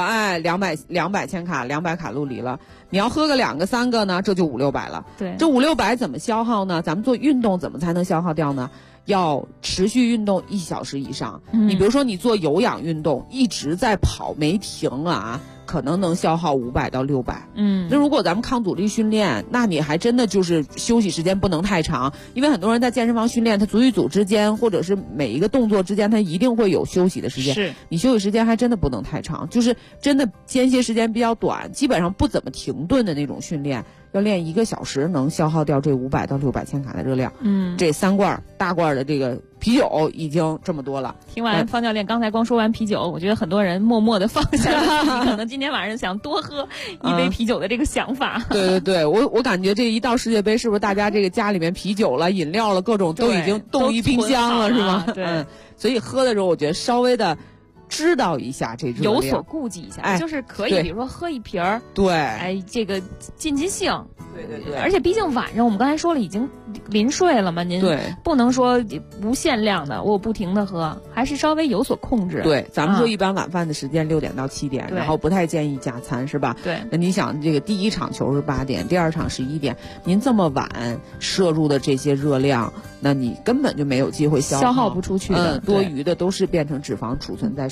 200千卡，200卡路里了。你要喝个2个3个呢，这就500-600了。 对， 这500-600怎么消耗呢？咱们做运动怎么才能消耗掉呢？要持续运动1小时以上。你比如说你做有氧运动，一直在跑没停可能能消耗500到600。那如果咱们抗阻力训练，那你还真的就是休息时间不能太长，因为很多人在健身房训练，他组与组之间或者是每一个动作之间，他一定会有休息的时间。 是， 你休息时间还真的不能太长，就是真的间歇时间比较短，基本上不怎么停顿的那种训练。要练1个小时，能消耗掉这500到600千卡的热量。这3罐大罐的这个啤酒已经这么多了。 听完方教练刚才光说完啤酒，我觉得很多人默默的放下了可能今天晚上想多喝一杯啤酒的这个想法。 对，我感觉这一到世界杯，是不是大家这个家里面啤酒了、饮料了，各种都已经冻于冰箱了，是吗？ 对， 所以喝的时候，我觉得稍微的。知道一下这热量， 有所顾忌一下，就是可以，比如说喝一瓶儿， 对， 这个尽兴， 对， 而且毕竟晚上我们刚才说了，已经临睡了嘛，您不能说无限量的，我不停的喝，还是稍微有所控制。 对，咱们说一般晚饭的时间6点到7点，然后不太建议加餐，是吧？ 对。 那你想，这个第一场球是8点，第2场11点，您这么晚摄入的这些热量，那你根本就没有机会消耗不出去的， 多余的都是变成脂肪储存在身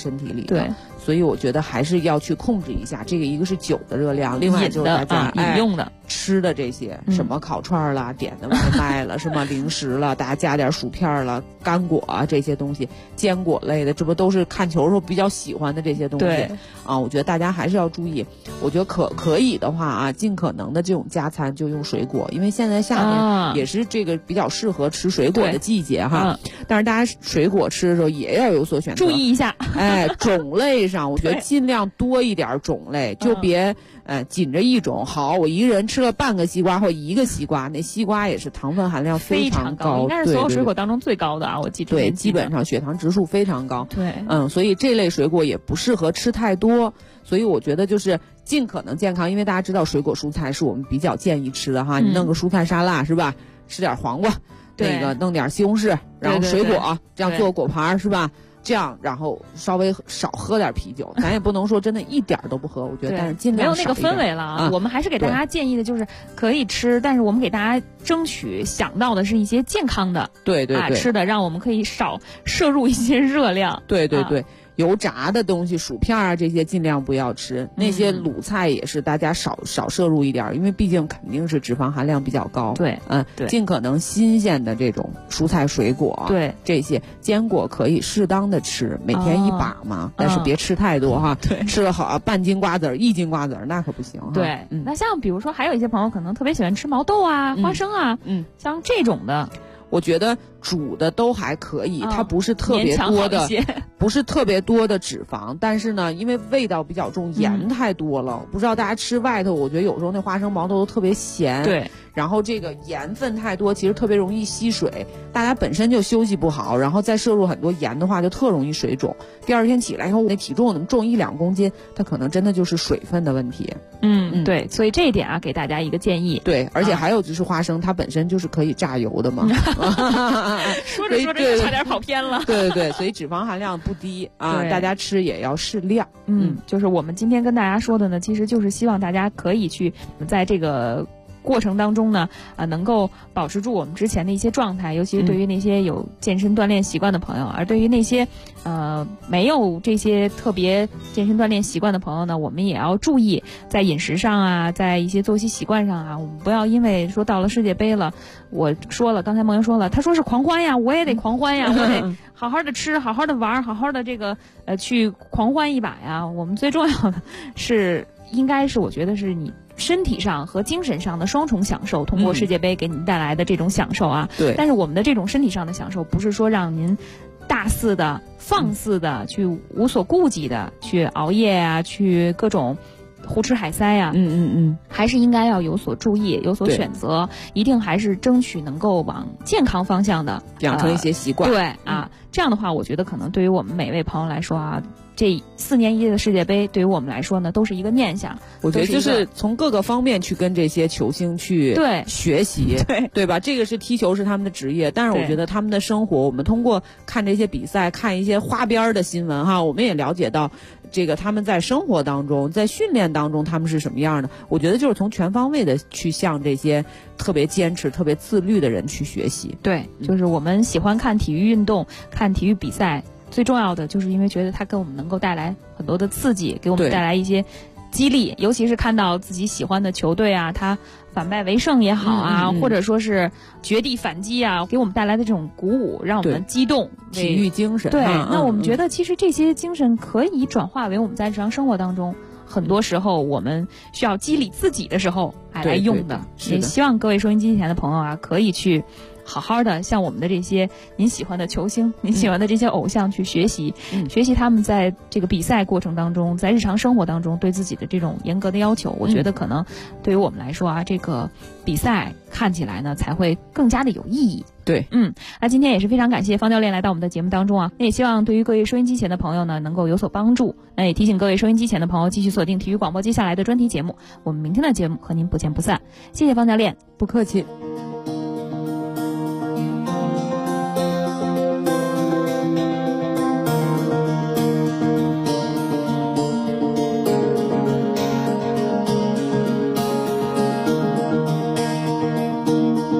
身体里的。 对， 所以我觉得还是要去控制一下这个，一个是酒的热量，另外就是大家饮用的、 吃的这些，什么烤串啦、点的外卖了、什么零食了，大家加点薯片了、干果啊这些东西，坚果类的，这不都是看球时候比较喜欢的这些东西。 对啊，我觉得大家还是要注意。我觉得可以的话啊，尽可能的这种加餐就用水果，因为现在夏天也是这个比较适合吃水果的季节哈。但是大家水果吃的时候也要有所选择， 注意一下。 种类上我觉得尽量多一点种类，就别紧着一种。好，我一个人吃了半个西瓜或一个西瓜，那西瓜也是糖分含量非常高， 应该是所有水果当中最高的啊，我记住。 对，基本上血糖指数非常高。 对， 所以这类水果也不适合吃太多。所以我觉得就是尽可能健康，因为大家知道水果蔬菜是我们比较建议吃的哈。你弄个蔬菜沙拉是吧？吃点黄瓜，那个弄点西红柿，然后水果，这样做果盘是吧？这样，然后稍微少喝点啤酒，咱也不能说真的一点都不喝，我觉得，但是尽量没有那个氛围了啊。我们还是给大家建议的就是可以吃，但是我们给大家争取想到的是一些健康的， 对吃的，让我们可以少摄入一些热量。 对。油炸的东西，薯片啊这些尽量不要吃，那些卤菜也是大家少摄入一点，因为毕竟肯定是脂肪含量比较高。 对， 尽可能新鲜的这种蔬菜水果， 对， 这些坚果可以适当的吃，每天一把嘛，但是别吃太多哈。 对， 吃了好半斤瓜子儿、1斤瓜子儿那可不行。 对，那像比如说还有一些朋友可能特别喜欢吃毛豆啊、花生啊，像这种的。 我觉得煮的都还可以，它不是特别多的，不是特别多的脂肪，但是呢，因为味道比较重，盐太多了。不知道大家吃外头，我觉得有时候那花生毛豆都特别咸， 对， 然后这个盐分太多，其实特别容易吸水。大家本身就休息不好，然后再摄入很多盐的话，就特容易水肿。第二天起来以后，那体重能重1-2公斤，它可能真的就是水分的问题。 对，所以这一点啊，给大家一个建议。 对，而且还有就是花生，它本身就是可以榨油的嘛。 说着说着就差点跑偏了。 对，所以脂肪含量不低啊，大家吃也要适量。 就是我们今天跟大家说的呢，其实就是希望大家可以去在这个过程当中呢，能够保持住我们之前的一些状态，尤其是对于那些有健身锻炼习惯的朋友，而对于那些没有这些特别健身锻炼习惯的朋友呢，我们也要注意在饮食上啊，在一些作息习惯上啊，我们不要因为说到了世界杯了，我说了，刚才梦莹说了，他说是狂欢呀，我也得狂欢呀，我得好好的吃，好好的玩，好好的这个去狂欢一把呀。我们最重要的是，应该是我觉得是你身体上和精神上的双重享受，通过世界杯给您带来的这种享受啊。 对。 但是我们的这种身体上的享受，不是说让您大肆的、放肆的去无所顾忌的去熬夜啊，去各种胡吃海塞啊。还是应该要有所注意，有所选择，一定还是争取能够往健康方向的养成一些习惯。 对啊，这样的话，我觉得可能对于我们每位朋友来说啊，这4年一届的世界杯对于我们来说呢，都是一个念想。 我觉得就是从各个方面去跟这些球星去学习，对吧？这个是踢球是他们的职业，但是我觉得他们的生活，我们通过看这些比赛，看一些花边的新闻哈，我们也了解到这个他们在生活当中，在训练当中他们是什么样的。我觉得就是从全方位的去向这些特别坚持、特别自律的人去学习。 对，就是我们喜欢看体育运动、看体育比赛，最重要的就是因为觉得它给我们能够带来很多的刺激，给我们带来一些激励，尤其是看到自己喜欢的球队啊，他反败为胜也好啊，或者说是绝地反击啊，给我们带来的这种鼓舞，让我们激动， 体育精神。 对，那我们觉得其实这些精神可以转化为我们在日常生活当中，很多时候我们需要激励自己的时候来用的。也希望各位收音机前的朋友啊，可以去好好的向我们的这些您喜欢的球星、您喜欢的这些偶像去学习，学习他们在这个比赛过程当中，在日常生活当中对自己的这种严格的要求。我觉得可能对于我们来说啊，这个比赛看起来呢才会更加的有意义。 对， 那今天也是非常感谢方教练来到我们的节目当中啊，那也希望对于各位收音机前的朋友呢能够有所帮助。那也提醒各位收音机前的朋友继续锁定体育广播接下来的专题节目，我们明天的节目和您不见不散。谢谢方教练， 不客气。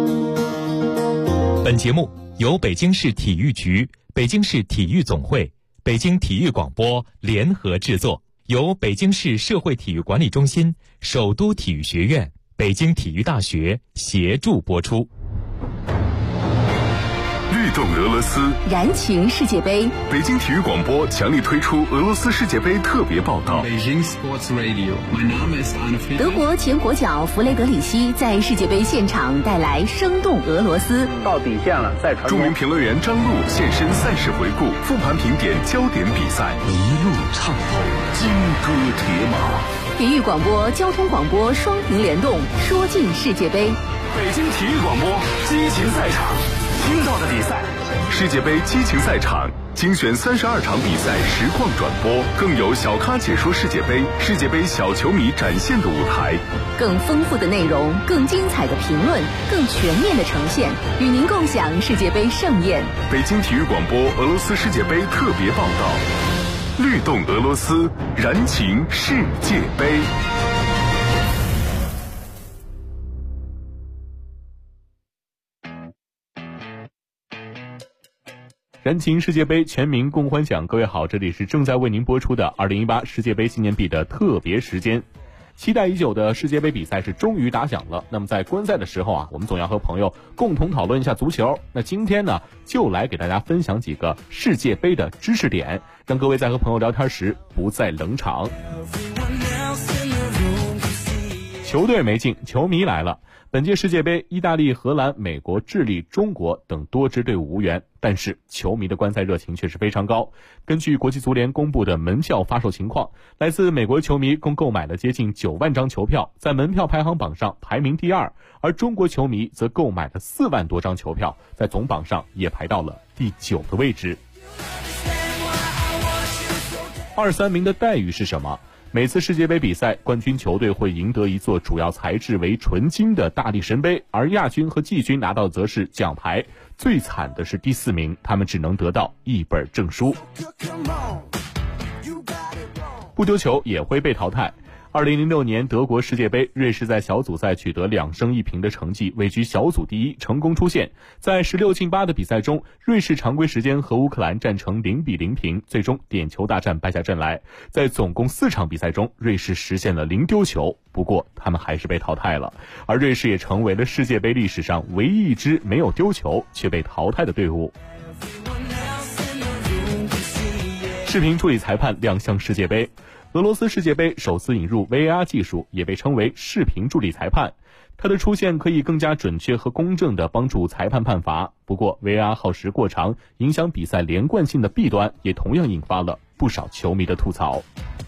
本节目由北京市体育局、北京市体育总会、 北京体育广播联合制作，由北京市社会体育管理中心、首都体育学院、北京体育大学协助播出。 律动俄罗斯， 燃情世界杯。 北京体育广播强力推出俄罗斯世界杯特别报道。 德国前国脚弗雷德里希在世界杯现场带来生动俄罗斯。 到底线了，再传。 著名评论员张璐现身赛事回顾，复盘评点焦点比赛，一路畅透金戈铁马。 体育广播、交通广播双屏联动，说尽世界杯。 北京体育广播激情赛场。听到的比赛，世界杯激情赛场精选32场比赛实况转播，更有小咖解说世界杯，世界杯小球迷展现的舞台， 更丰富的内容，更精彩的评论，更全面的呈现，与您共享世界杯盛宴。 北京体育广播俄罗斯世界杯特别报道，律动俄罗斯，燃情世界杯。 燃情世界杯，全民共欢享。各位好，这里是正在为您播出的2018世界杯纪念币的特别时间。期待已久的世界杯比赛是终于打响了。那么在观赛的时候啊，我们总要和朋友共同讨论一下足球。那今天呢，就来给大家分享几个世界杯的知识点，让各位在和朋友聊天时不再冷场。球队没进，球迷来了。本届世界杯，意大利、荷兰、美国、智利、中国等多支队伍无缘，但是球迷的观赛热情却是非常高。根据国际足联公布的门票发售情况，来自美国球迷共购买了接近9万张球票，在门票排行榜上排名第2，而中国球迷则购买了4万多张球票，在总榜上也排到了第9个位置。2、3名的待遇是什么？每次世界杯比赛，冠军球队会赢得一座主要材质为纯金的大力神杯，而亚军和季军拿到则是奖牌。最惨的是第4名，他们只能得到一本证书。不丢球也会被淘汰。2006年德国世界杯，瑞士在小组赛取得2胜1平的成绩，位居小组第1，成功出线。在16进8的比赛中，瑞士常规时间和乌克兰战成0比0平，最终点球大战败下阵来。在总共4场比赛中，瑞士实现了0丢球，不过他们还是被淘汰了。而瑞士也成为了世界杯历史上唯一一支没有丢球却被淘汰的队伍。视频助理裁判亮相世界杯。俄罗斯世界杯首次引入 VAR 技术，也被称为视频助理裁判。它的出现可以更加准确和公正地帮助裁判判罚。不过 VAR 耗时过长，影响比赛连贯性的弊端也同样引发了不少球迷的吐槽。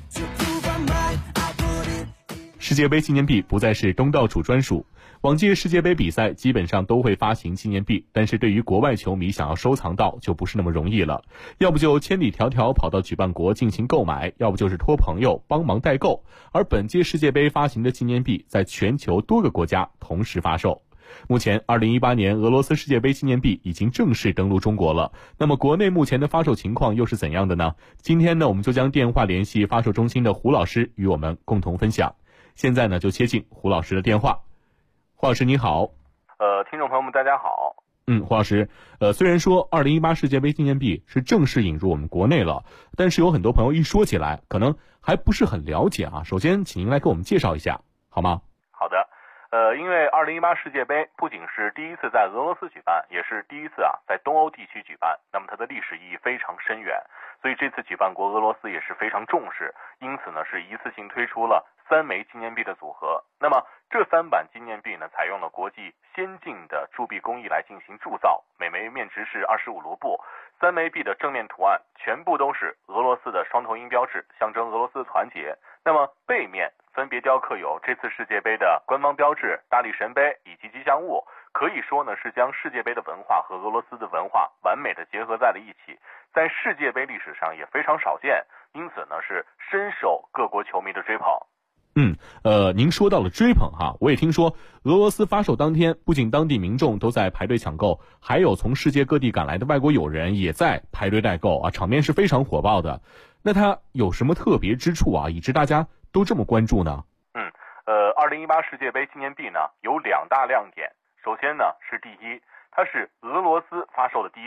世界杯纪念币不再是东道主专属。往届世界杯比赛基本上都会发行纪念币，但是对于国外球迷想要收藏到就不是那么容易了，要不就千里迢迢跑到举办国进行购买，要不就是托朋友帮忙代购。而本届世界杯发行的纪念币在全球多个国家同时发售。目前2018年俄罗斯世界杯纪念币已经正式登陆中国了，那么国内目前的发售情况又是怎样的呢？今天呢，我们就将电话联系发售中心的胡老师与我们共同分享。现在呢，就接进胡老师的电话。胡老师你好。 听众朋友们大家好。 胡老师，虽然说2018世界杯纪念币是正式引入我们国内了，但是有很多朋友一说起来可能还不是很了解啊。首先请您来给我们介绍一下好吗？ 好的。因为2018世界杯不仅是第一次在俄罗斯举办，也是第一次在东欧地区举办，那么它的历史意义非常深远，所以这次举办国俄罗斯也是非常重视，因此呢是一次性推出了3枚纪念币的组合。那么这3版纪念币呢，采用了国际先进的铸币工艺来进行铸造，每枚面值是25卢布。3枚币的正面图案全部都是俄罗斯的双头鹰标志，象征俄罗斯的团结。那么背面分别雕刻有这次世界杯的官方标志、大力神杯以及吉祥物，可以说呢是将世界杯的文化和俄罗斯的文化完美的结合在了一起，在世界杯历史上也非常少见，因此呢是深受各国球迷的追捧。 您说到了追捧哈，我也听说俄罗斯发售当天，不仅当地民众都在排队抢购，还有从世界各地赶来的外国友人也在排队代购啊，场面是非常火爆的。那它有什么特别之处啊，以致大家都这么关注呢 ？2018世界杯纪念币呢有2大亮点。首先呢是第一，它是俄罗斯发售的第一套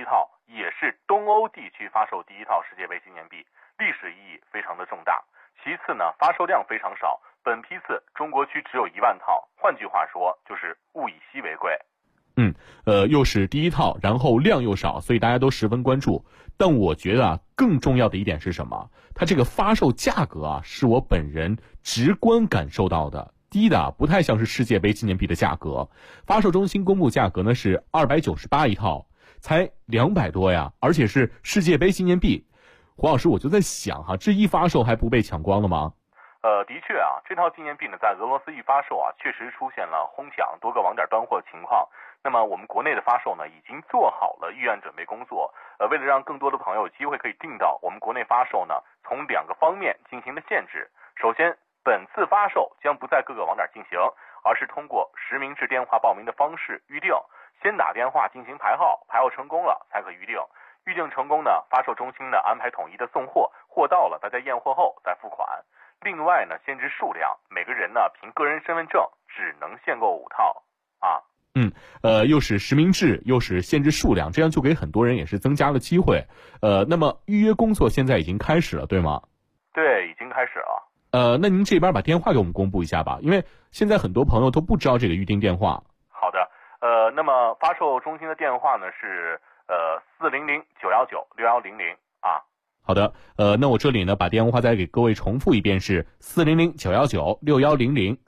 也是东欧地区发售第一套世界杯纪念币，历史意义非常的重大。其次呢，发售量非常少，本批次中国区只有1万套，换句话说就是物以稀为贵。 又是第一套，然后量又少，所以大家都十分关注。但我觉得更重要的一点是什么？它这个发售价格是我本人直观感受到的，低的不太像是世界杯纪念币的价格。发售中心公布价格呢是298一套，才200多呀，而且是世界杯纪念币。黄老师，我就在想这一发售还不被抢光了吗？ 的确这套纪念币呢，在俄罗斯一发售确实出现了哄抢、多个网点断货情况。那么我们国内的发售呢，已经做好了预案准备工作。为了让更多的朋友有机会可以订到，我们国内发售呢，从2个方面进行了限制。首先，本次发售将不在各个网点进行，而是通过实名制电话报名的方式预定，先打电话进行排号，排号成功了才可预定。预定成功呢，发售中心呢安排统一的送货，货到了大家验货后再付款。另外呢，限制数量，每个人呢凭个人身份证只能限购5套又是实名制，又是限制数量，这样就给很多人也是增加了机会。那么预约工作现在已经开始了，对吗？ 对，已经开始了。 那您这边把电话给我们公布一下吧，因为现在很多朋友都不知道这个预订电话。 好的，那么发售中心的电话呢是400-919-6100 好的，那我这里呢把电话再给各位重复一遍，是400-919-6100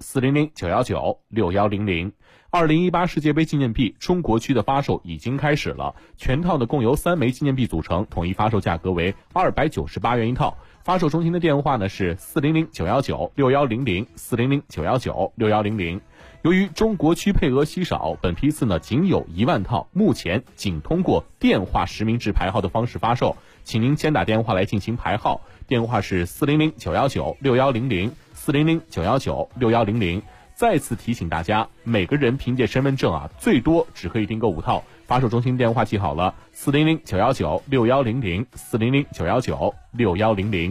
400-919-6100。2018世界杯纪念币中国区的发售已经开始了，全套呢共由3枚纪念币组成，统一发售价格为298元一套。发售中心的电话呢是400-919-6100 400-919-6100。由于中国区配额稀少，本批次呢仅有1万套，目前仅通过电话实名制排号的方式发售，请您先打电话来进行排号，电话是400-919-6100 400-919-6100。再次提醒大家，每个人凭借身份证最多只可以订购5套。发售中心电话记好了，400-919-6100 400-919-6100。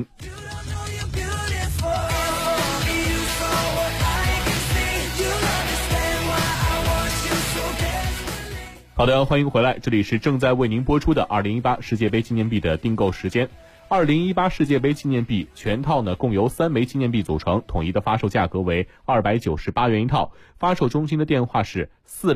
好的，欢迎回来，这里是正在为您播出的2018世界杯纪念币的订购时间。2018世界杯纪念币全套呢共由3枚纪念币组成，统一的发售价格为298元一套。发售中心的电话是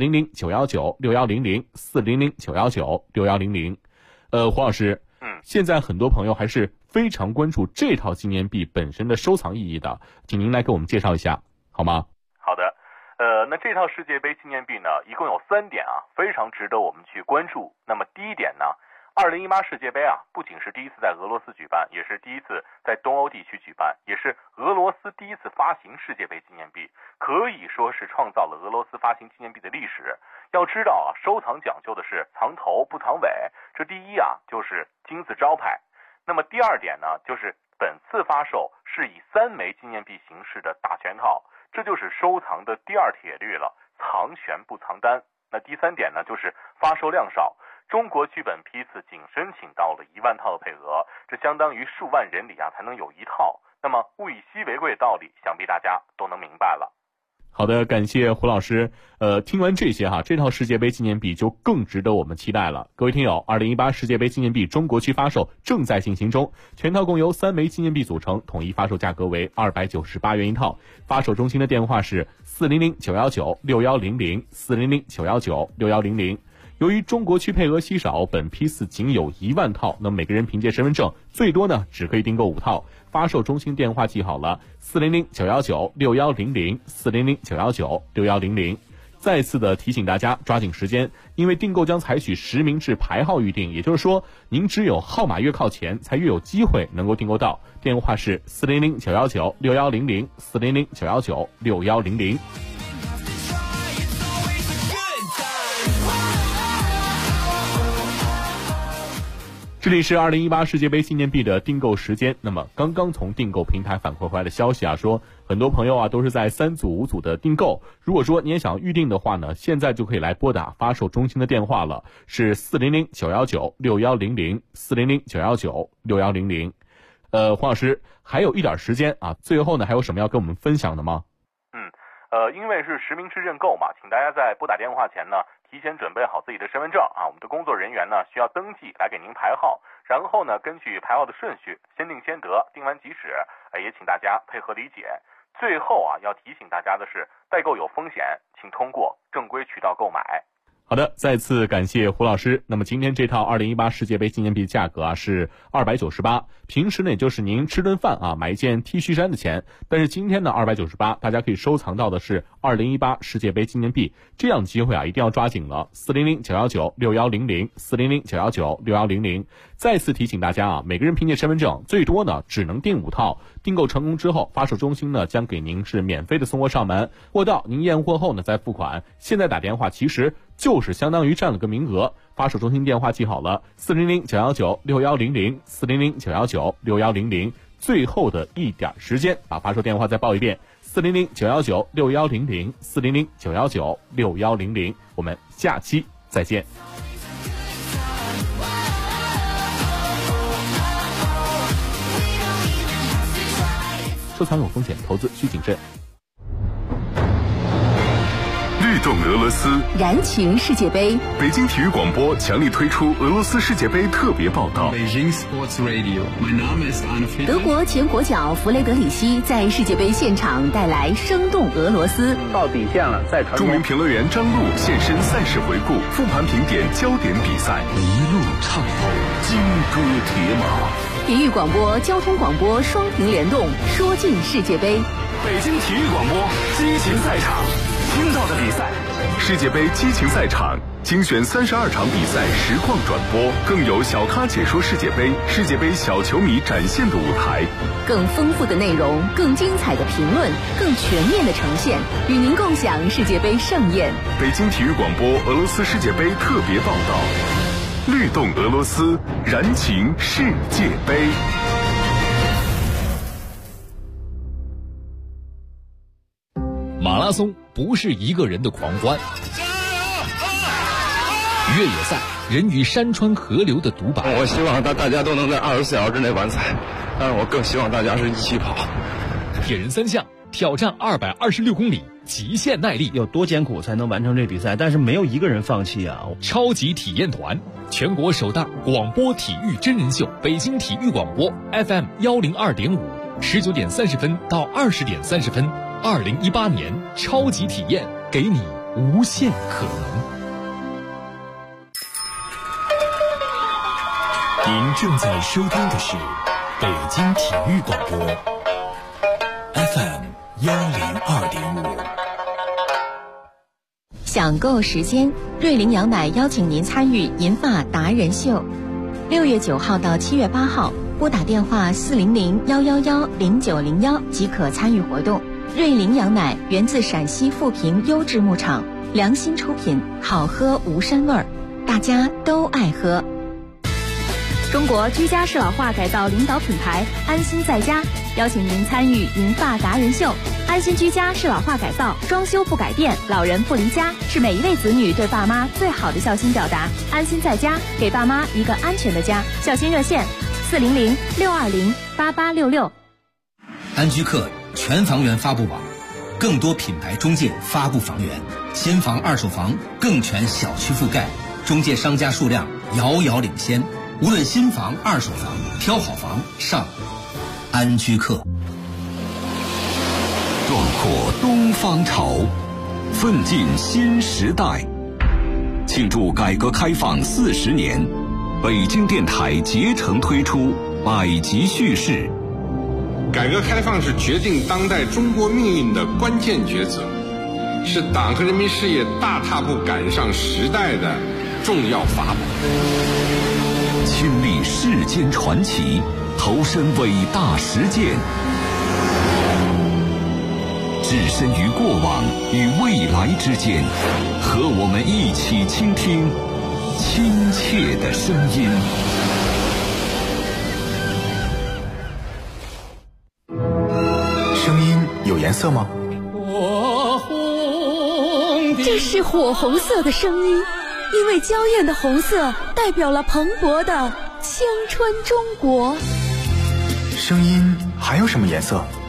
400-919-6100 400-919-6100。黄老师，现在很多朋友还是非常关注这套纪念币本身的收藏意义的，请您来给我们介绍一下好吗？ 好的，那这套世界杯纪念币呢，一共有3点非常值得我们去关注。那么第一点呢，2018世界杯不仅是第一次在俄罗斯举办，也是第一次在东欧地区举办，也是俄罗斯第一次发行世界杯纪念币，可以说是创造了俄罗斯发行纪念币的历史。要知道收藏讲究的是藏头不藏尾，这第一就是金字招牌。那么第二点呢，就是本次发售是以3枚纪念币形式的大全套，这就是收藏的第2铁律了，藏全不藏单。那第3点呢，就是发售量少。中国区本批次仅申请到了1万套的配额，这相当于数万人里才能有1套。那么物以稀为贵的道理，想必大家都能明白了。 好的，感谢胡老师。听完这些这套世界杯纪念币就更值得我们期待了。各位听友，2018世界杯纪念币中国区发售正在进行中，全套共由3枚纪念币组成，统一发售价格为298元一套。发售中心的电话是400-919-6100 400-919-6100。由于中国区配额稀少，本批次仅有1万套，那么每个人凭借身份证最多呢只可以订购5套。发售中心电话记好了，400-919-6100 400-919-6100。再次的提醒大家抓紧时间，因为订购将采取实名制排号预订，也就是说您只有号码越靠前才越有机会能够订购到。电话是400-919-6100 400-919-6100。这里是2018世界杯纪念币的订购时间。那么刚刚从订购平台反馈回来的消息说很多朋友都是在3组5组的订购。如果说你也想预定的话呢，现在就可以来拨打发售中心的电话了，是400-919-6100 400-919-6100。黄老师还有一点时间最后呢还有什么要跟我们分享的吗？ 因为是实名制认购嘛，请大家在拨打电话前呢提前准备好自己的身份证啊，我们的工作人员呢需要登记来给您排号，然后呢根据排号的顺序先定先得，定完即止，也请大家配合理解。最后啊，要提醒大家的是，代购有风险，请通过正规渠道购买。 好的，再次感谢胡老师。那么今天这套2018世界杯纪念币价格啊是298，平时呢也就是您吃顿饭啊买一件 T 恤衫的钱，但是今天呢298，大家可以收藏到的是2018世界杯纪念币，这样的机会啊一定要抓紧了。400-919-6100，400-919-6100。再次提醒大家啊，每个人凭借身份证最多呢只能订5套，订购成功之后，发售中心呢将给您是免费的送货上门，货到您验货后呢再付款。现在打电话其实就是相当于占了个名额，发售中心电话记好了，400-919-6100，400-919-6100。最后的一点时间，把发售电话再报一遍，400-919-6100，400-919-6100。我们下期再见。收藏有风险，投资需谨慎。 律动俄罗斯， 燃情世界杯。 北京体育广播强力推出俄罗斯世界杯特别报道。 德国前国脚弗雷德里希在世界杯现场带来生动俄罗斯。 到底线了，再传。 著名评论员张璐现身赛事回顾，复盘评点焦点比赛，一路畅游，金戈铁马。 体育广播、交通广播双屏联动，说尽世界杯。 北京体育广播激情赛场，听到的比赛，世界杯激情赛场精选32场比赛实况转播，更有小咖解说世界杯，世界杯小球迷展现的舞台， 更丰富的内容，更精彩的评论，更全面的呈现，与您共享世界杯盛宴。 北京体育广播俄罗斯世界杯特别报道，律动俄罗斯，燃情世界杯。 马拉松不是一个人的狂欢，越野赛人与山川河流的独白。 我希望大家都能在24小时之内完赛，但是我更希望大家是一起跑。 铁人三项挑战226公里，极限耐力， 有多艰苦才能完成这比赛？但是没有一个人放弃啊！ 超级体验团，全国首档广播体育真人秀，北京体育广播 FM 102.5，19点30分到20点30分。2018年超级体验，给你无限可能。 您正在收听的是北京体育广播 FM 102.5。 享购时间，瑞麟羊奶邀请您参与银发达人秀，6月9号到7月8号，拨打电话400-111-0901即可参与活动。瑞麟羊奶源自陕西富平优质牧场，良心出品，好喝无膻味儿，大家都爱喝。 中国居家适老化改造领导品牌安心在家邀请您参与银发达人秀。安心居家适老化改造，装修不改变，老人不离家，是每一位子女对爸妈最好的孝心表达。安心在家，给爸妈一个安全的家。孝心热线400-620-8866。 安居客全房源发布网，更多品牌中介发布房源，新房二手房更全小区覆盖，中介商家数量遥遥领先。无论新房二手房，挑好房上安居客。 壮阔东方潮，奋进新时代。庆祝改革开放40年，北京电台竭诚推出百集叙事。 改革开放是决定当代中国命运的关键抉择，是党和人民事业大踏步赶上时代的重要法宝。 亲历世间传奇，投身伟大实践，置身于过往与未来之间，和我们一起倾听亲切的声音。 声音有颜色吗？ 这是火红色的声音，因为娇艳的红色代表了蓬勃的青春中国。 声音还有什么颜色？